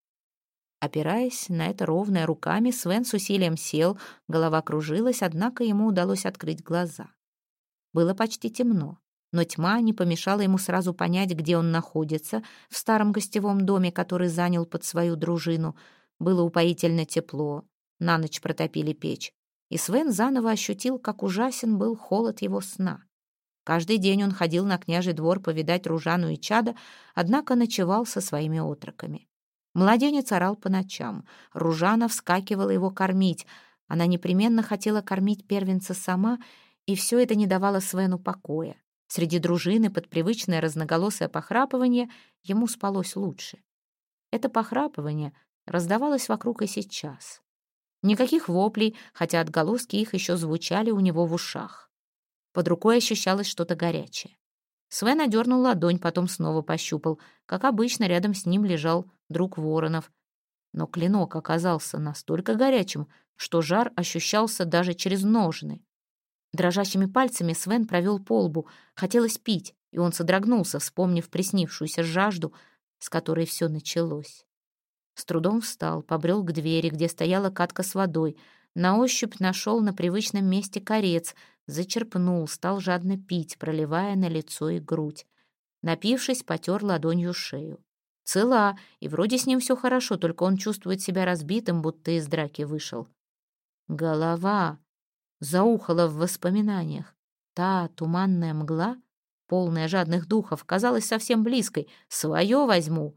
Опираясь на это ровное руками, Свен с усилием сел, голова кружилась, однако ему удалось открыть глаза. Было почти темно, но тьма не помешала ему сразу понять, где он находится, в старом гостевом доме, который занял под свою дружину. Было упоительно тепло, на ночь протопили печь, и Свен заново ощутил, как ужасен был холод его сна. Каждый день он ходил на княжий двор повидать Ружану и чада, однако ночевал со своими отроками. Младенец орал по ночам. Ружана вскакивала его кормить. Она непременно хотела кормить первенца сама, и все это не давало Свену покоя. Среди дружины под привычное разноголосое похрапывание ему спалось лучше. Это похрапывание раздавалось вокруг и сейчас. Никаких воплей, хотя отголоски их еще звучали у него в ушах. Под рукой ощущалось что-то горячее. Свен одернул ладонь, потом снова пощупал. Как обычно, рядом с ним лежал друг Воронов. Но клинок оказался настолько горячим, что жар ощущался даже через ножны. Дрожащими пальцами Свен провел по лбу. Хотелось пить, и он содрогнулся, вспомнив приснившуюся жажду, с которой все началось. С трудом встал, побрел к двери, где стояла катка с водой. На ощупь нашел на привычном месте корец, зачерпнул, стал жадно пить, проливая на лицо и грудь. Напившись, потер ладонью шею. Цела, и вроде с ним все хорошо, только он чувствует себя разбитым, будто из драки вышел. Голова заухала в воспоминаниях. Та туманная мгла, полная жадных духов, казалась совсем близкой. Свое возьму.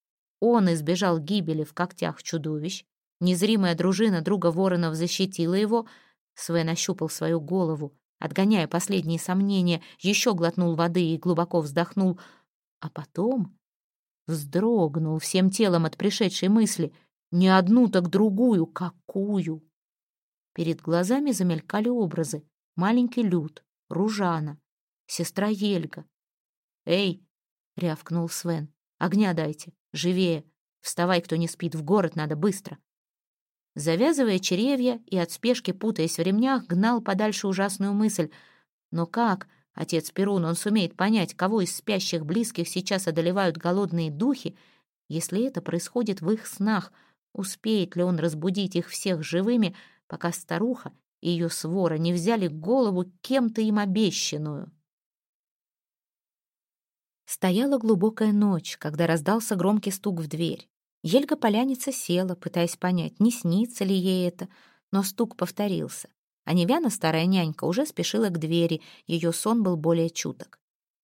Он избежал гибели в когтях чудовищ. Незримая дружина друга Воронов защитила его. Свен ощупал свою голову, отгоняя последние сомнения, еще глотнул воды и глубоко вздохнул, а потом вздрогнул всем телом от пришедшей мысли. Не одну, так другую. Какую? Перед глазами замелькали образы. Маленький Люд, Ружана, сестра Ельга. «Эй!» — рявкнул Свен. «Огня дайте! Живее! Вставай, кто не спит, в город надо быстро!» Завязывая черевья и от спешки путаясь в ремнях, гнал подальше ужасную мысль. Но как, отец Перун, он сумеет понять, кого из спящих близких сейчас одолевают голодные духи, если это происходит в их снах? Успеет ли он разбудить их всех живыми, пока старуха и ее свора не взяли голову кем-то им обещанную? Стояла глубокая ночь, когда раздался громкий стук в дверь. Ельга-поляница села, пытаясь понять, не снится ли ей это, но стук повторился. А Невяна, старая нянька, уже спешила к двери, ее сон был более чуток.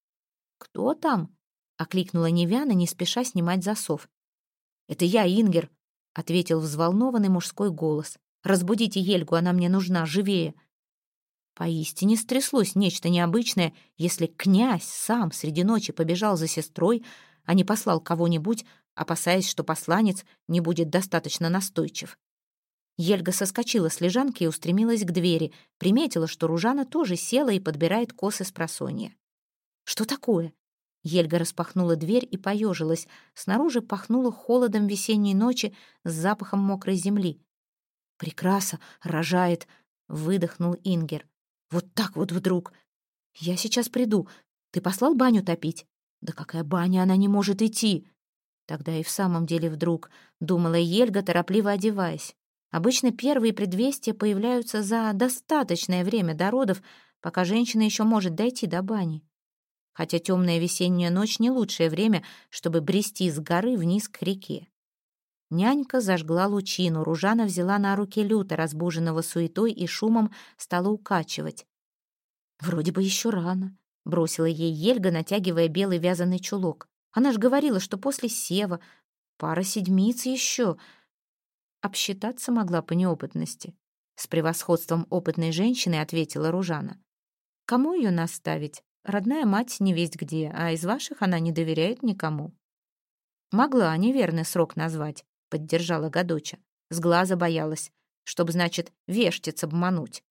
«Кто там?» — окликнула Невяна, не спеша снимать засов. «Это я, Ингер», — ответил взволнованный мужской голос. «Разбудите Ельгу, она мне нужна, живее». Поистине стряслось нечто необычное, если князь сам среди ночи побежал за сестрой, а не послал кого-нибудь, опасаясь, что посланец не будет достаточно настойчив. Ельга соскочила с лежанки и устремилась к двери, приметила, что Ружана тоже села и подбирает косы с просонья. «Что такое?» Ельга распахнула дверь и поежилась. Снаружи пахнуло холодом весенней ночи с запахом мокрой земли. «Прекраса рожает», — выдохнул Ингер. «Вот так вот вдруг! Я сейчас приду. Ты послал баню топить?» «Да какая баня, она не может идти!» Тогда и в самом деле вдруг, думала Ельга, торопливо одеваясь. Обычно первые предвестия появляются за достаточное время до родов, пока женщина еще может дойти до бани. Хотя темная весенняя ночь не лучшее время, чтобы брести с горы вниз к реке. Нянька зажгла лучину, Ружана взяла на руки Люта, разбуженного суетой и шумом, стала укачивать. «Вроде бы еще рано», — бросила ей Ельга, натягивая белый вязаный чулок. «Она ж говорила, что после сева пара седмиц еще». Обсчитаться могла по неопытности. С превосходством опытной женщины ответила Ружана. «Кому ее наставить? Родная мать невесть где, а из ваших она не доверяет никому». «Могла неверный срок назвать», — поддержала Гадоча. С глаза боялась, чтоб, значит, вештиц обмануть.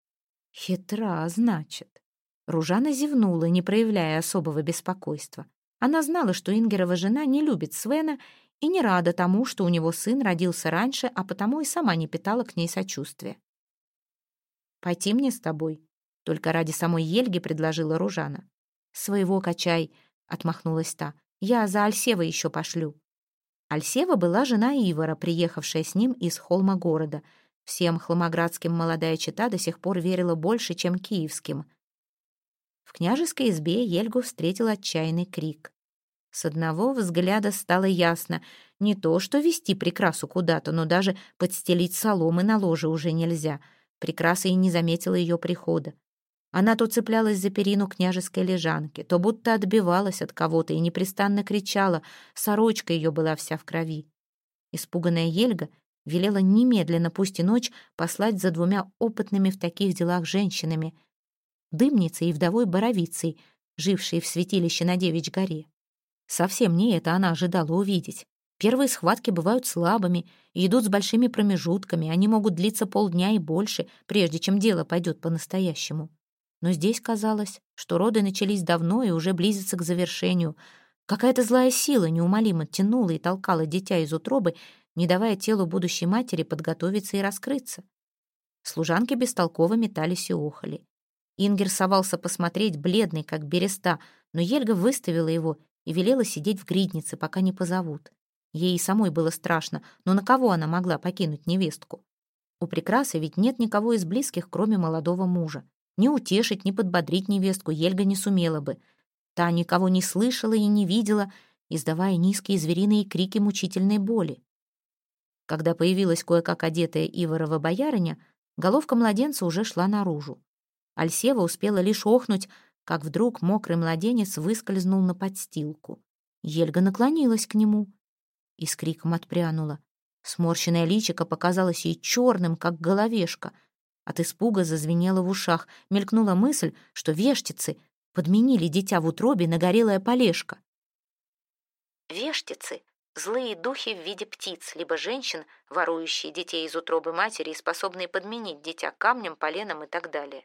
«Хитра, значит». Ружана зевнула, не проявляя особого беспокойства. Она знала, что Ингерова жена не любит Свена и не рада тому, что у него сын родился раньше, а потому и сама не питала к ней сочувствия. «Пойти мне с тобой?» — только ради самой Ельги предложила Ружана. «Своего качай», — отмахнулась та. «Я за Альсева еще пошлю». Альсева была жена Ивара, приехавшая с ним из холма города. Всем хламоградским молодая чета до сих пор верила больше, чем киевским. В княжеской избе Ельгу встретил отчаянный крик. С одного взгляда стало ясно, не то что вести Прекрасу куда-то, но даже подстелить соломы на ложе уже нельзя. Прекраса и не заметила ее прихода. Она то цеплялась за перину княжеской лежанки, то будто отбивалась от кого-то и непрестанно кричала, сорочка ее была вся в крови. Испуганная Ельга велела немедленно, пусть и ночь, послать за двумя опытными в таких делах женщинами, дымницей и вдовой Боровицей, жившей в святилище на Девичь горе. Совсем не это она ожидала увидеть. Первые схватки бывают слабыми и идут с большими промежутками, они могут длиться полдня и больше, прежде чем дело пойдет по-настоящему. Но здесь казалось, что роды начались давно и уже близятся к завершению. Какая-то злая сила неумолимо тянула и толкала дитя из утробы, не давая телу будущей матери подготовиться и раскрыться. Служанки бестолково метались и охали. Ингер совался посмотреть, бледный, как береста, но Ельга выставила его и велела сидеть в гриднице, пока не позовут. Ей и самой было страшно, но на кого она могла покинуть невестку? У Прекрасы ведь нет никого из близких, кроме молодого мужа. Ни утешить, ни подбодрить невестку Ельга не сумела бы. Та никого не слышала и не видела, издавая низкие звериные крики мучительной боли. Когда появилась кое-как одетая Иварова боярыня, головка младенца уже шла наружу. Альсева успела лишь охнуть, как вдруг мокрый младенец выскользнул на подстилку. Ельга наклонилась к нему и с криком отпрянула. Сморщенное личико показалось ей черным, как головешка. От испуга зазвенело в ушах, мелькнула мысль, что вештицы подменили дитя в утробе на горелое полежко. Вештицы — злые духи в виде птиц, либо женщин, ворующие детей из утробы матери и способные подменить дитя камнем, поленом и так далее.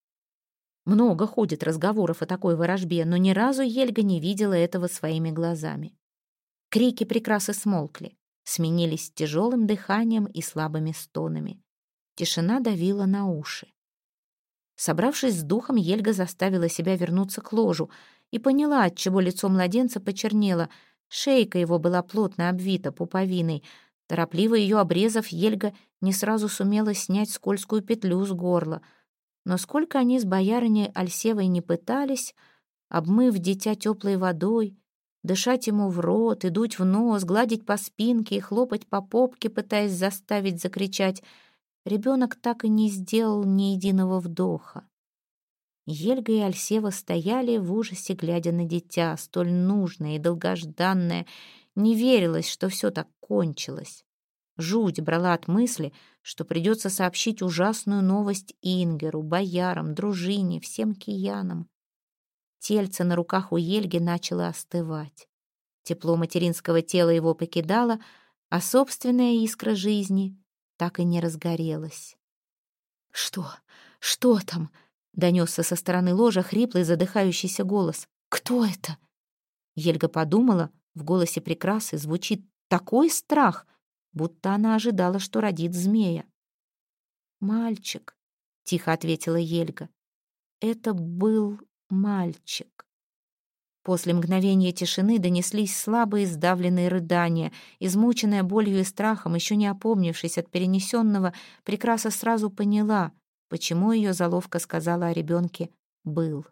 Много ходит разговоров о такой ворожбе, но ни разу Ельга не видела этого своими глазами. Крики Прекрасы смолкли, сменились тяжелым дыханием и слабыми стонами. Тишина давила на уши. Собравшись с духом, Ельга заставила себя вернуться к ложу и поняла, отчего лицо младенца почернело. Шейка его была плотно обвита пуповиной. Торопливо ее обрезав, Ельга не сразу сумела снять скользкую петлю с горла. Но сколько они с боярыней Альсевой не пытались, обмыв дитя теплой водой, дышать ему в рот и дуть в нос, гладить по спинке и хлопать по попке, пытаясь заставить закричать, ребенок так и не сделал ни единого вдоха. Ельга и Альсева стояли в ужасе, глядя на дитя, столь нужное и долгожданное. Не верилось, что все так кончилось. Жуть брала от мысли, что придется сообщить ужасную новость Ингеру, боярам, дружине, всем киянам. Тельце на руках у Ельги начало остывать. Тепло материнского тела его покидало, а собственная искра жизни так и не разгорелась. «Что? Что там?» — донесся со стороны ложа хриплый задыхающийся голос. «Кто это?» Ельга подумала, в голосе Прекрасы звучит такой страх, будто она ожидала, что родит змея. «Мальчик», — тихо ответила Ельга. «Это был мальчик». После мгновения тишины донеслись слабые сдавленные рыдания. Измученная болью и страхом, еще не опомнившись от перенесенного, Прекраса сразу поняла, почему ее заловка сказала о ребенке «был».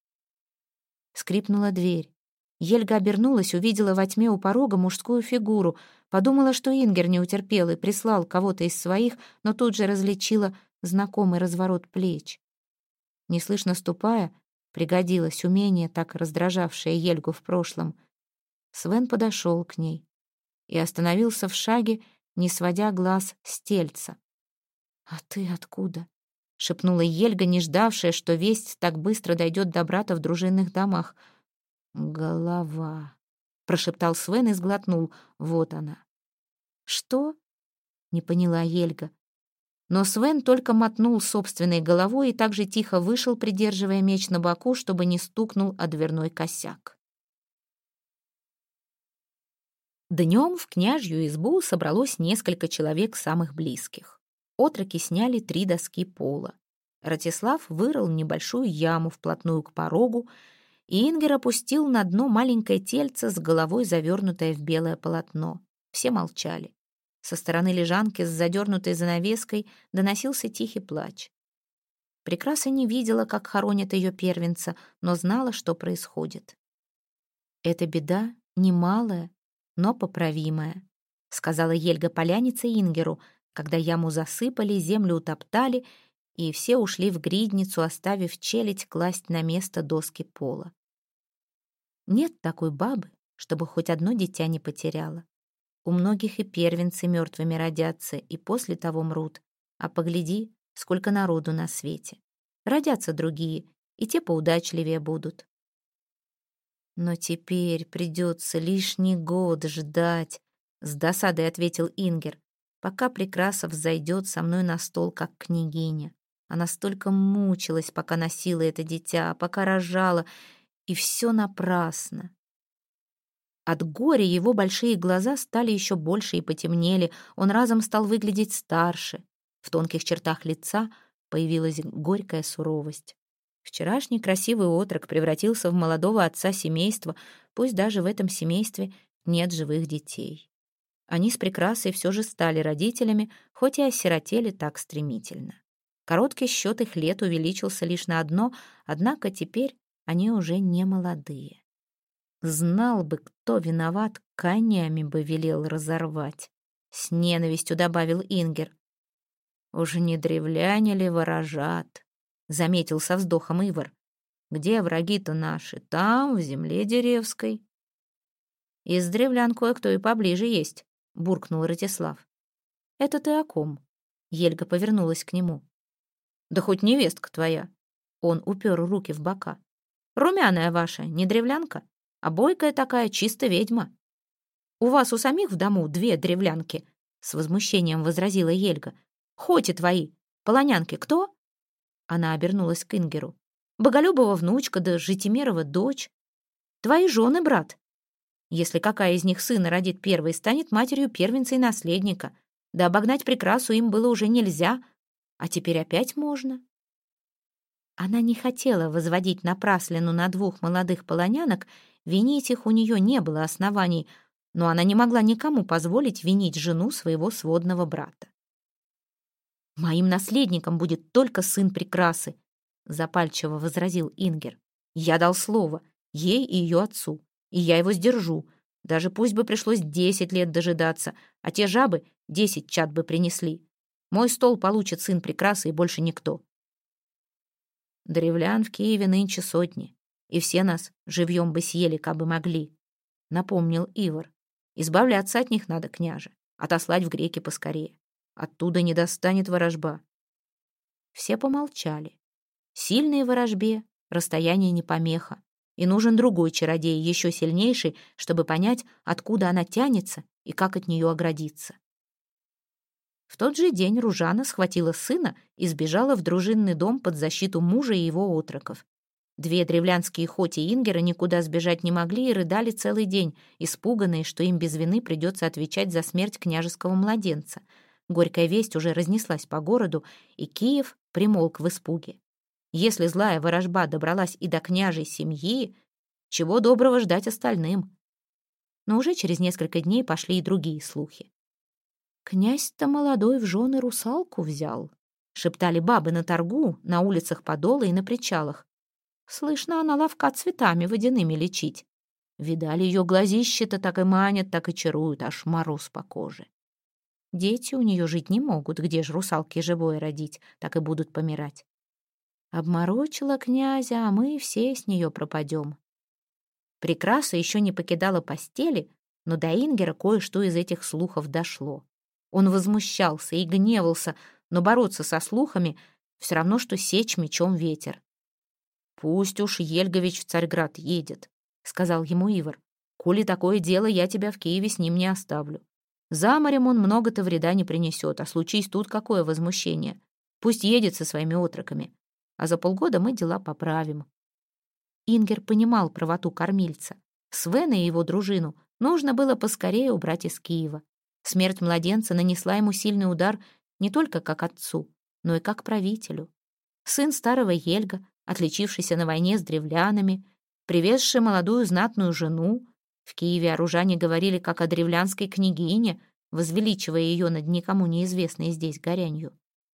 Скрипнула дверь. Ельга обернулась, увидела во тьме у порога мужскую фигуру, подумала, что Ингер не утерпел и прислал кого-то из своих, но тут же различила знакомый разворот плеч. Неслышно ступая, пригодилось умение, так раздражавшее Ельгу в прошлом. Свен подошел к ней и остановился в шаге, не сводя глаз с тельца. «А ты откуда?» — шепнула Ельга, не ждавшая, что весть так быстро дойдет до брата в дружинных домах. «Голова», — прошептал Свен и сглотнул. «Вот она». «Что?» — не поняла Ельга. Но Свен только мотнул собственной головой и так же тихо вышел, придерживая меч на боку, чтобы не стукнул о дверной косяк. Днем в княжью избу собралось несколько человек самых близких. Отроки сняли три доски пола. Ратислав вырыл небольшую яму вплотную к порогу, и Ингер опустил на дно маленькое тельце с головой, завернутое в белое полотно. Все молчали. Со стороны лежанки с задернутой занавеской доносился тихий плач. Прекраса не видела, как хоронят ее первенца, но знала, что происходит. «Эта беда немалая, но поправимая», — сказала Ельга-поляница Ингеру, когда яму засыпали, землю утоптали, и все ушли в гридницу, оставив челядь класть на место доски пола. Нет такой бабы, чтобы хоть одно дитя не потеряла. У многих и первенцы мертвыми родятся, и после того мрут. А погляди, сколько народу на свете. Родятся другие, и те поудачливее будут. Но теперь придется лишний год ждать, — с досадой ответил Ингер, пока Прекраса взойдет со мной на стол, как княгиня. Она столько мучилась, пока носила это дитя, пока рожала, и все напрасно. От горя его большие глаза стали еще больше и потемнели, он разом стал выглядеть старше. В тонких чертах лица появилась горькая суровость. Вчерашний красивый отрок превратился в молодого отца семейства, пусть даже в этом семействе нет живых детей. Они с Прекрасой все же стали родителями, хоть и осиротели так стремительно. Короткий счет их лет увеличился лишь на одно, однако теперь они уже не молодые. Знал бы, кто виноват, конями бы велел разорвать. С ненавистью добавил Ингер. «Уж не древляне ли ворожат?» — заметил со вздохом Ивар. «Где враги-то наши? Там, в земле деревской». «Из древлян кое-кто и поближе есть», — буркнул Ратислав. «Это ты о ком?» — Ельга повернулась к нему. «Да хоть невестка твоя». Он упер руки в бока. «Румяная ваша, не древлянка, а бойкая такая, чисто ведьма». «У вас у самих в дому две древлянки», — с возмущением возразила Ельга. «Хоти твои, полонянки кто?» Она обернулась к Ингеру. «Боголюбова внучка, да Житимирова дочь. Твои жены, брат. Если какая из них сына родит первой, станет матерью первенца и наследника. Да обогнать Прекрасу им было уже нельзя, а теперь опять можно». Она не хотела возводить напраслину на двух молодых полонянок, винить их у нее не было оснований, но она не могла никому позволить винить жену своего сводного брата. «Моим наследником будет только сын Прекрасы», — запальчиво возразил Ингер. «Я дал слово ей и ее отцу, и я его сдержу. Даже пусть бы пришлось десять лет дожидаться, а те жабы десять чад бы принесли. Мой стол получит сын Прекрасы и больше никто». «Древлян в Киеве нынче сотни, и все нас живьем бы съели, кабы могли», — напомнил Ивар. «Избавляться от них надо, княже, отослать в греки поскорее. Оттуда не достанет ворожба». Все помолчали. Сильной ворожбе расстояние не помеха, и нужен другой чародей, еще сильнейший, чтобы понять, откуда она тянется и как от нее оградиться. В тот же день Ружана схватила сына и сбежала в дружинный дом под защиту мужа и его отроков. Две древлянские хоти Ингера никуда сбежать не могли и рыдали целый день, испуганные, что им без вины придется отвечать за смерть княжеского младенца. Горькая весть уже разнеслась по городу, и Киев примолк в испуге. Если злая ворожба добралась и до княжей семьи, чего доброго ждать остальным? Но уже через несколько дней пошли и другие слухи. «Князь-то молодой в жены русалку взял», — шептали бабы на торгу, на улицах Подола и на причалах. «Слышно, она ловка цветами водяными лечить. Видали, ее глазища-то так и манят, так и чаруют, аж мороз по коже. Дети у нее жить не могут, где ж русалки живое родить, так и будут помирать. Обморочила князя, а мы все с нее пропадем». Прекраса еще не покидала постели, но до Ингера кое-что из этих слухов дошло. Он возмущался и гневался, но бороться со слухами все равно, что сечь мечом ветер. «Пусть уж Ельгович в Царьград едет», — сказал ему Ивар. «Коли такое дело, я тебя в Киеве с ним не оставлю. За морем он много-то вреда не принесет, а случись тут какое возмущение. Пусть едет со своими отроками, а за полгода мы дела поправим». Ингер понимал правоту кормильца. Свена и его дружину Нужно было поскорее убрать из Киева. Смерть младенца нанесла ему сильный удар не только как отцу, но и как правителю. Сын старого Ельга, отличившийся на войне с древлянами, привезший молодую знатную жену. В Киеве оружане говорили как о древлянской княгине, возвеличивая ее над никому неизвестной здесь горянью.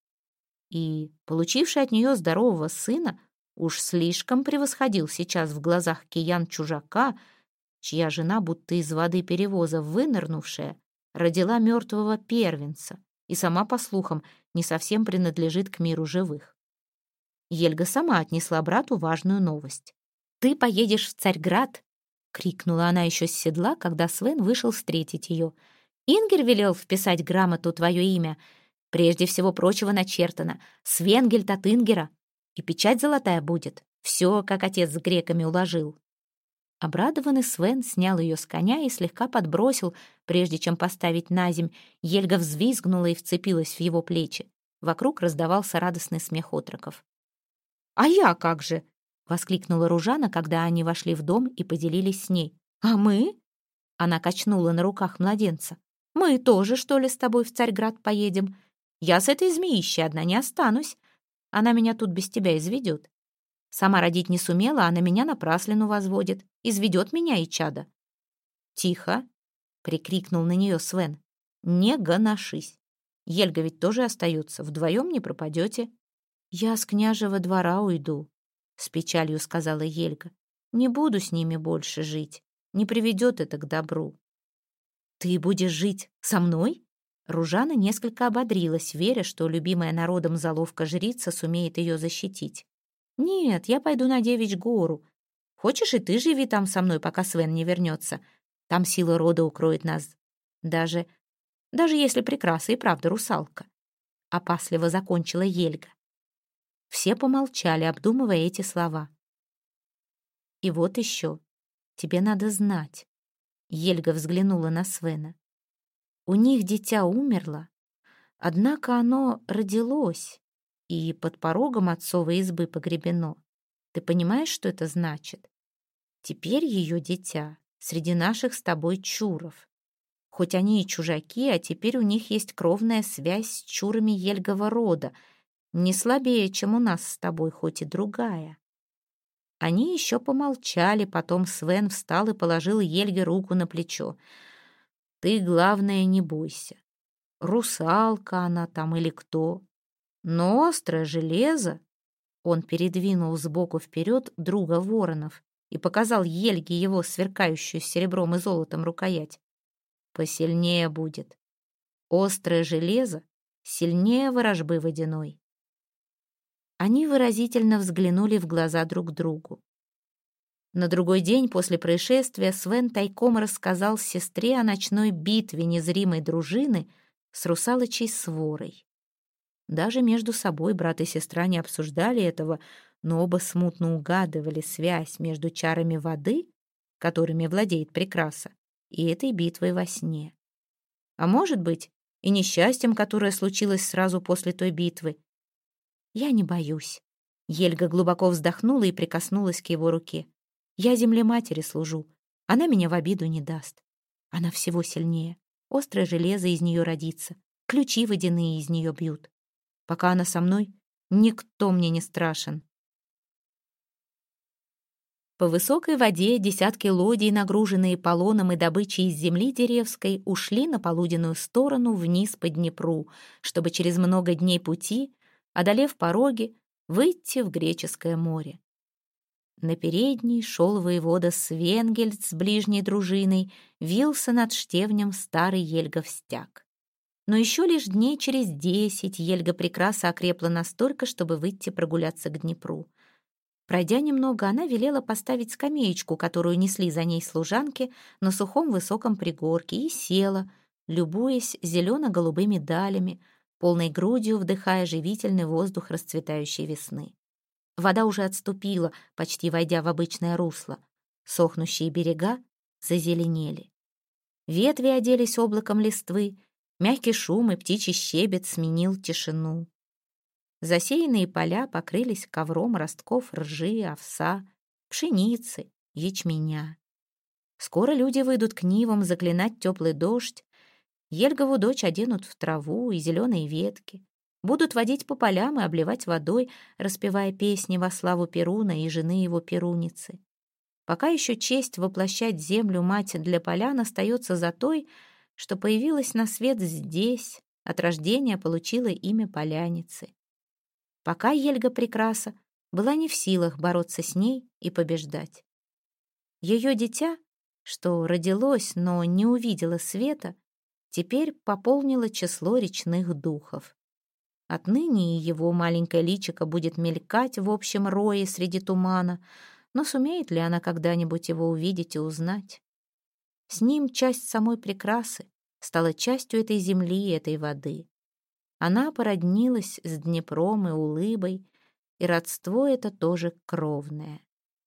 И получивший от нее здорового сына уж слишком превосходил сейчас в глазах киян чужака, чья жена, будто из воды перевоза вынырнувшая, родила мертвого первенца и сама, по слухам, не совсем принадлежит к миру живых. Ельга сама отнесла брату важную новость. «Ты поедешь в Царьград!» — крикнула она еще с седла, когда Свен вышел встретить ее. «Ингер велел вписать грамоту твое имя. Прежде всего прочего начертано «Свенгельд от Ингера». И печать золотая будет. Все, как отец с греками уложил». Обрадованный Свен снял ее с коня и слегка подбросил, прежде чем поставить на земь. Ельга взвизгнула и вцепилась в его плечи. Вокруг раздавался радостный смех отроков. «А я как же?» — воскликнула Ружана, когда они вошли в дом и поделились с ней. «А мы?» — она качнула на руках младенца. «Мы тоже, что ли, с тобой в Царьград поедем? Я с этой змеищей одна не останусь. Она меня тут без тебя изведет. Сама родить не сумела, а на меня напраслину возводит. Изведет меня и чада». «Тихо!» — прикрикнул на нее Свен. «Не гоношись. Ельга ведь тоже остается. Вдвоем не пропадете». «Я с княжего двора уйду», — с печалью сказала Ельга. «Не буду с ними больше жить. Не приведет это к добру». «Ты будешь жить со мной?» Ружана несколько ободрилась, веря, что любимая народом заловка-жрица сумеет ее защитить. «Нет, я пойду на Девичь гору. Хочешь, и ты живи там со мной, пока Свен не вернется. Там сила рода укроет нас. Даже, даже если прекраса и правда русалка». Опасливо закончила Ельга. Все помолчали, обдумывая эти слова. «И вот еще. Тебе надо знать». Ельга взглянула на Свена. «У них дитя умерло, однако оно родилось и под порогом отцовой избы погребено. Ты понимаешь, что это значит? Теперь ее дитя среди наших с тобой чуров. Хоть они и чужаки, а теперь у них есть кровная связь с чурами Ельгова рода, не слабее, чем у нас с тобой, хоть и другая». Они еще помолчали, потом Свен встал и положил Ельге руку на плечо. «Ты, главное, не бойся. Русалка она там или кто. Но острое железо...» Он передвинул сбоку вперед друга воронов и показал Ельге его сверкающую серебром и золотом рукоять. «Посильнее будет. Острое железо сильнее ворожбы водяной». Они выразительно взглянули в глаза друг другу. На другой день после происшествия Свен тайком рассказал сестре о ночной битве незримой дружины с русалочей сворой. Даже между собой брат и сестра не обсуждали этого, но оба смутно угадывали связь между чарами воды, которыми владеет прекраса, и этой битвой во сне. А может быть, и несчастьем, которое случилось сразу после той битвы. «Я не боюсь». Ельга глубоко вздохнула и прикоснулась к его руке. «Я земле матери служу. Она меня в обиду не даст. Она всего сильнее. Острое железо из нее родится. Ключи водяные из нее бьют. Пока она со мной, никто мне не страшен». По высокой воде десятки лодий, нагруженные полоном и добычей из земли деревской, ушли на полуденную сторону вниз по Днепру, чтобы через много дней пути, одолев пороги, выйти в Греческое море. На передней шел воевода Свенгельд с ближней дружиной, вился над Штевнем старый Ельгов стяг. Но еще лишь дней через десять Ельга прекраса окрепла настолько, чтобы выйти прогуляться к Днепру. Пройдя немного, она велела поставить скамеечку, которую несли за ней служанки, на сухом высоком пригорке, и села, любуясь зелено-голубыми далями, полной грудью вдыхая живительный воздух расцветающей весны. Вода уже отступила, почти войдя в обычное русло. Сохнущие берега зазеленели. Ветви оделись облаком листвы, мягкий шум и птичий щебет сменил тишину. Засеянные поля покрылись ковром ростков ржи, овса, пшеницы, ячменя. Скоро люди выйдут к нивам заклинать теплый дождь, Ельгову дочь оденут в траву и зеленые ветки, будут водить по полям и обливать водой, распевая песни во славу Перуна и жены его Перуницы. Пока еще честь воплощать землю мать для полян остается за той, что появилась на свет здесь, от рождения получила имя Поляницы. Пока Ельга Прекраса была не в силах бороться с ней и побеждать. Ее дитя, что родилось, но не увидело света, теперь пополнило число речных духов. Отныне и его маленькое личико будет мелькать в общем рое среди тумана, но сумеет ли она когда-нибудь его увидеть и узнать? С ним часть самой Прекрасы стала частью этой земли и этой воды. Она породнилась с Днепром и Улыбой, и родство это тоже кровное.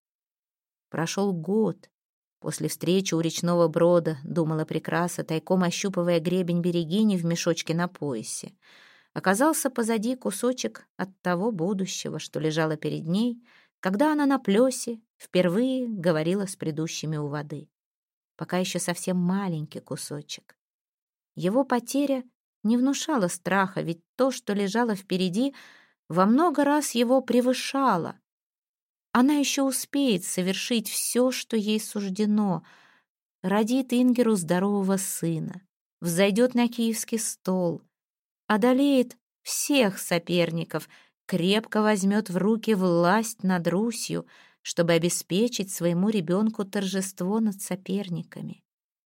Прошел год. После встречи у речного брода, думала Прекраса, тайком ощупывая гребень берегини в мешочке на поясе. Оказался позади кусочек от того будущего, что лежало перед ней, когда она на плесе впервые говорила с предыдущими у воды. Пока еще совсем маленький кусочек. Его потеря не внушала страха, ведь то, что лежало впереди, во много раз его превышало. Она еще успеет совершить все, что ей суждено. Родит Ингеру здорового сына, взойдет на киевский стол, одолеет всех соперников, крепко возьмет в руки власть над Русью, чтобы обеспечить своему ребенку торжество над соперниками.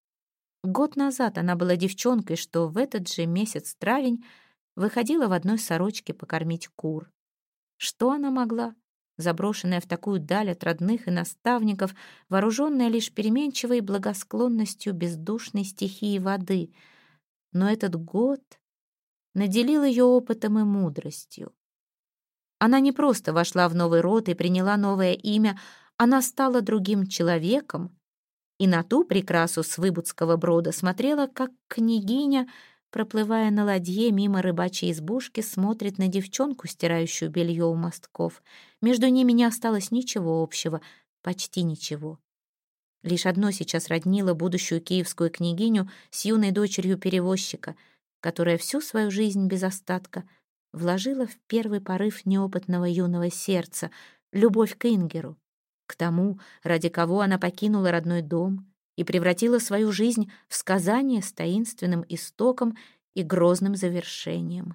Год назад она была девчонкой, что в этот же месяц травень выходила в одной сорочке покормить кур. Что она могла? Заброшенная в такую даль от родных и наставников, вооруженная лишь переменчивой благосклонностью бездушной стихии воды. Но этот год наделил ее опытом и мудростью. Она не просто вошла в новый род и приняла новое имя, она стала другим человеком, и на ту Прекрасу с Выбудского брода смотрела, как княгиня, проплывая на ладье мимо рыбачьей избушки, смотрит на девчонку, стирающую белье у мостков. Между ними не осталось ничего общего, почти ничего. Лишь одно сейчас роднило будущую киевскую княгиню с юной дочерью перевозчика, которая всю свою жизнь без остатка вложила в первый порыв неопытного юного сердца любовь к Ингеру, к тому, ради кого она покинула родной дом и превратила свою жизнь в сказание с таинственным истоком и грозным завершением.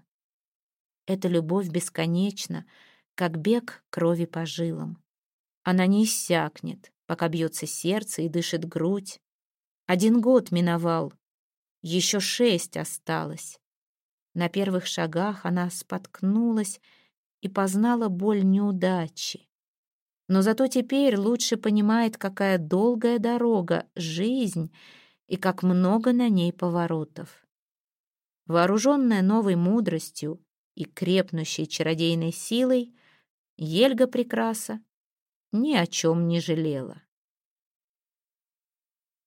Эта любовь бесконечна, как бег крови по жилам. Она не иссякнет, пока бьется сердце и дышит грудь. Один год миновал, еще шесть осталось. На первых шагах она споткнулась и познала боль неудачи. Но зато теперь лучше понимает, какая долгая дорога, жизнь, и как много на ней поворотов. Вооруженная новой мудростью и крепнущей чародейной силой, Ельга Прекраса ни о чем не жалела.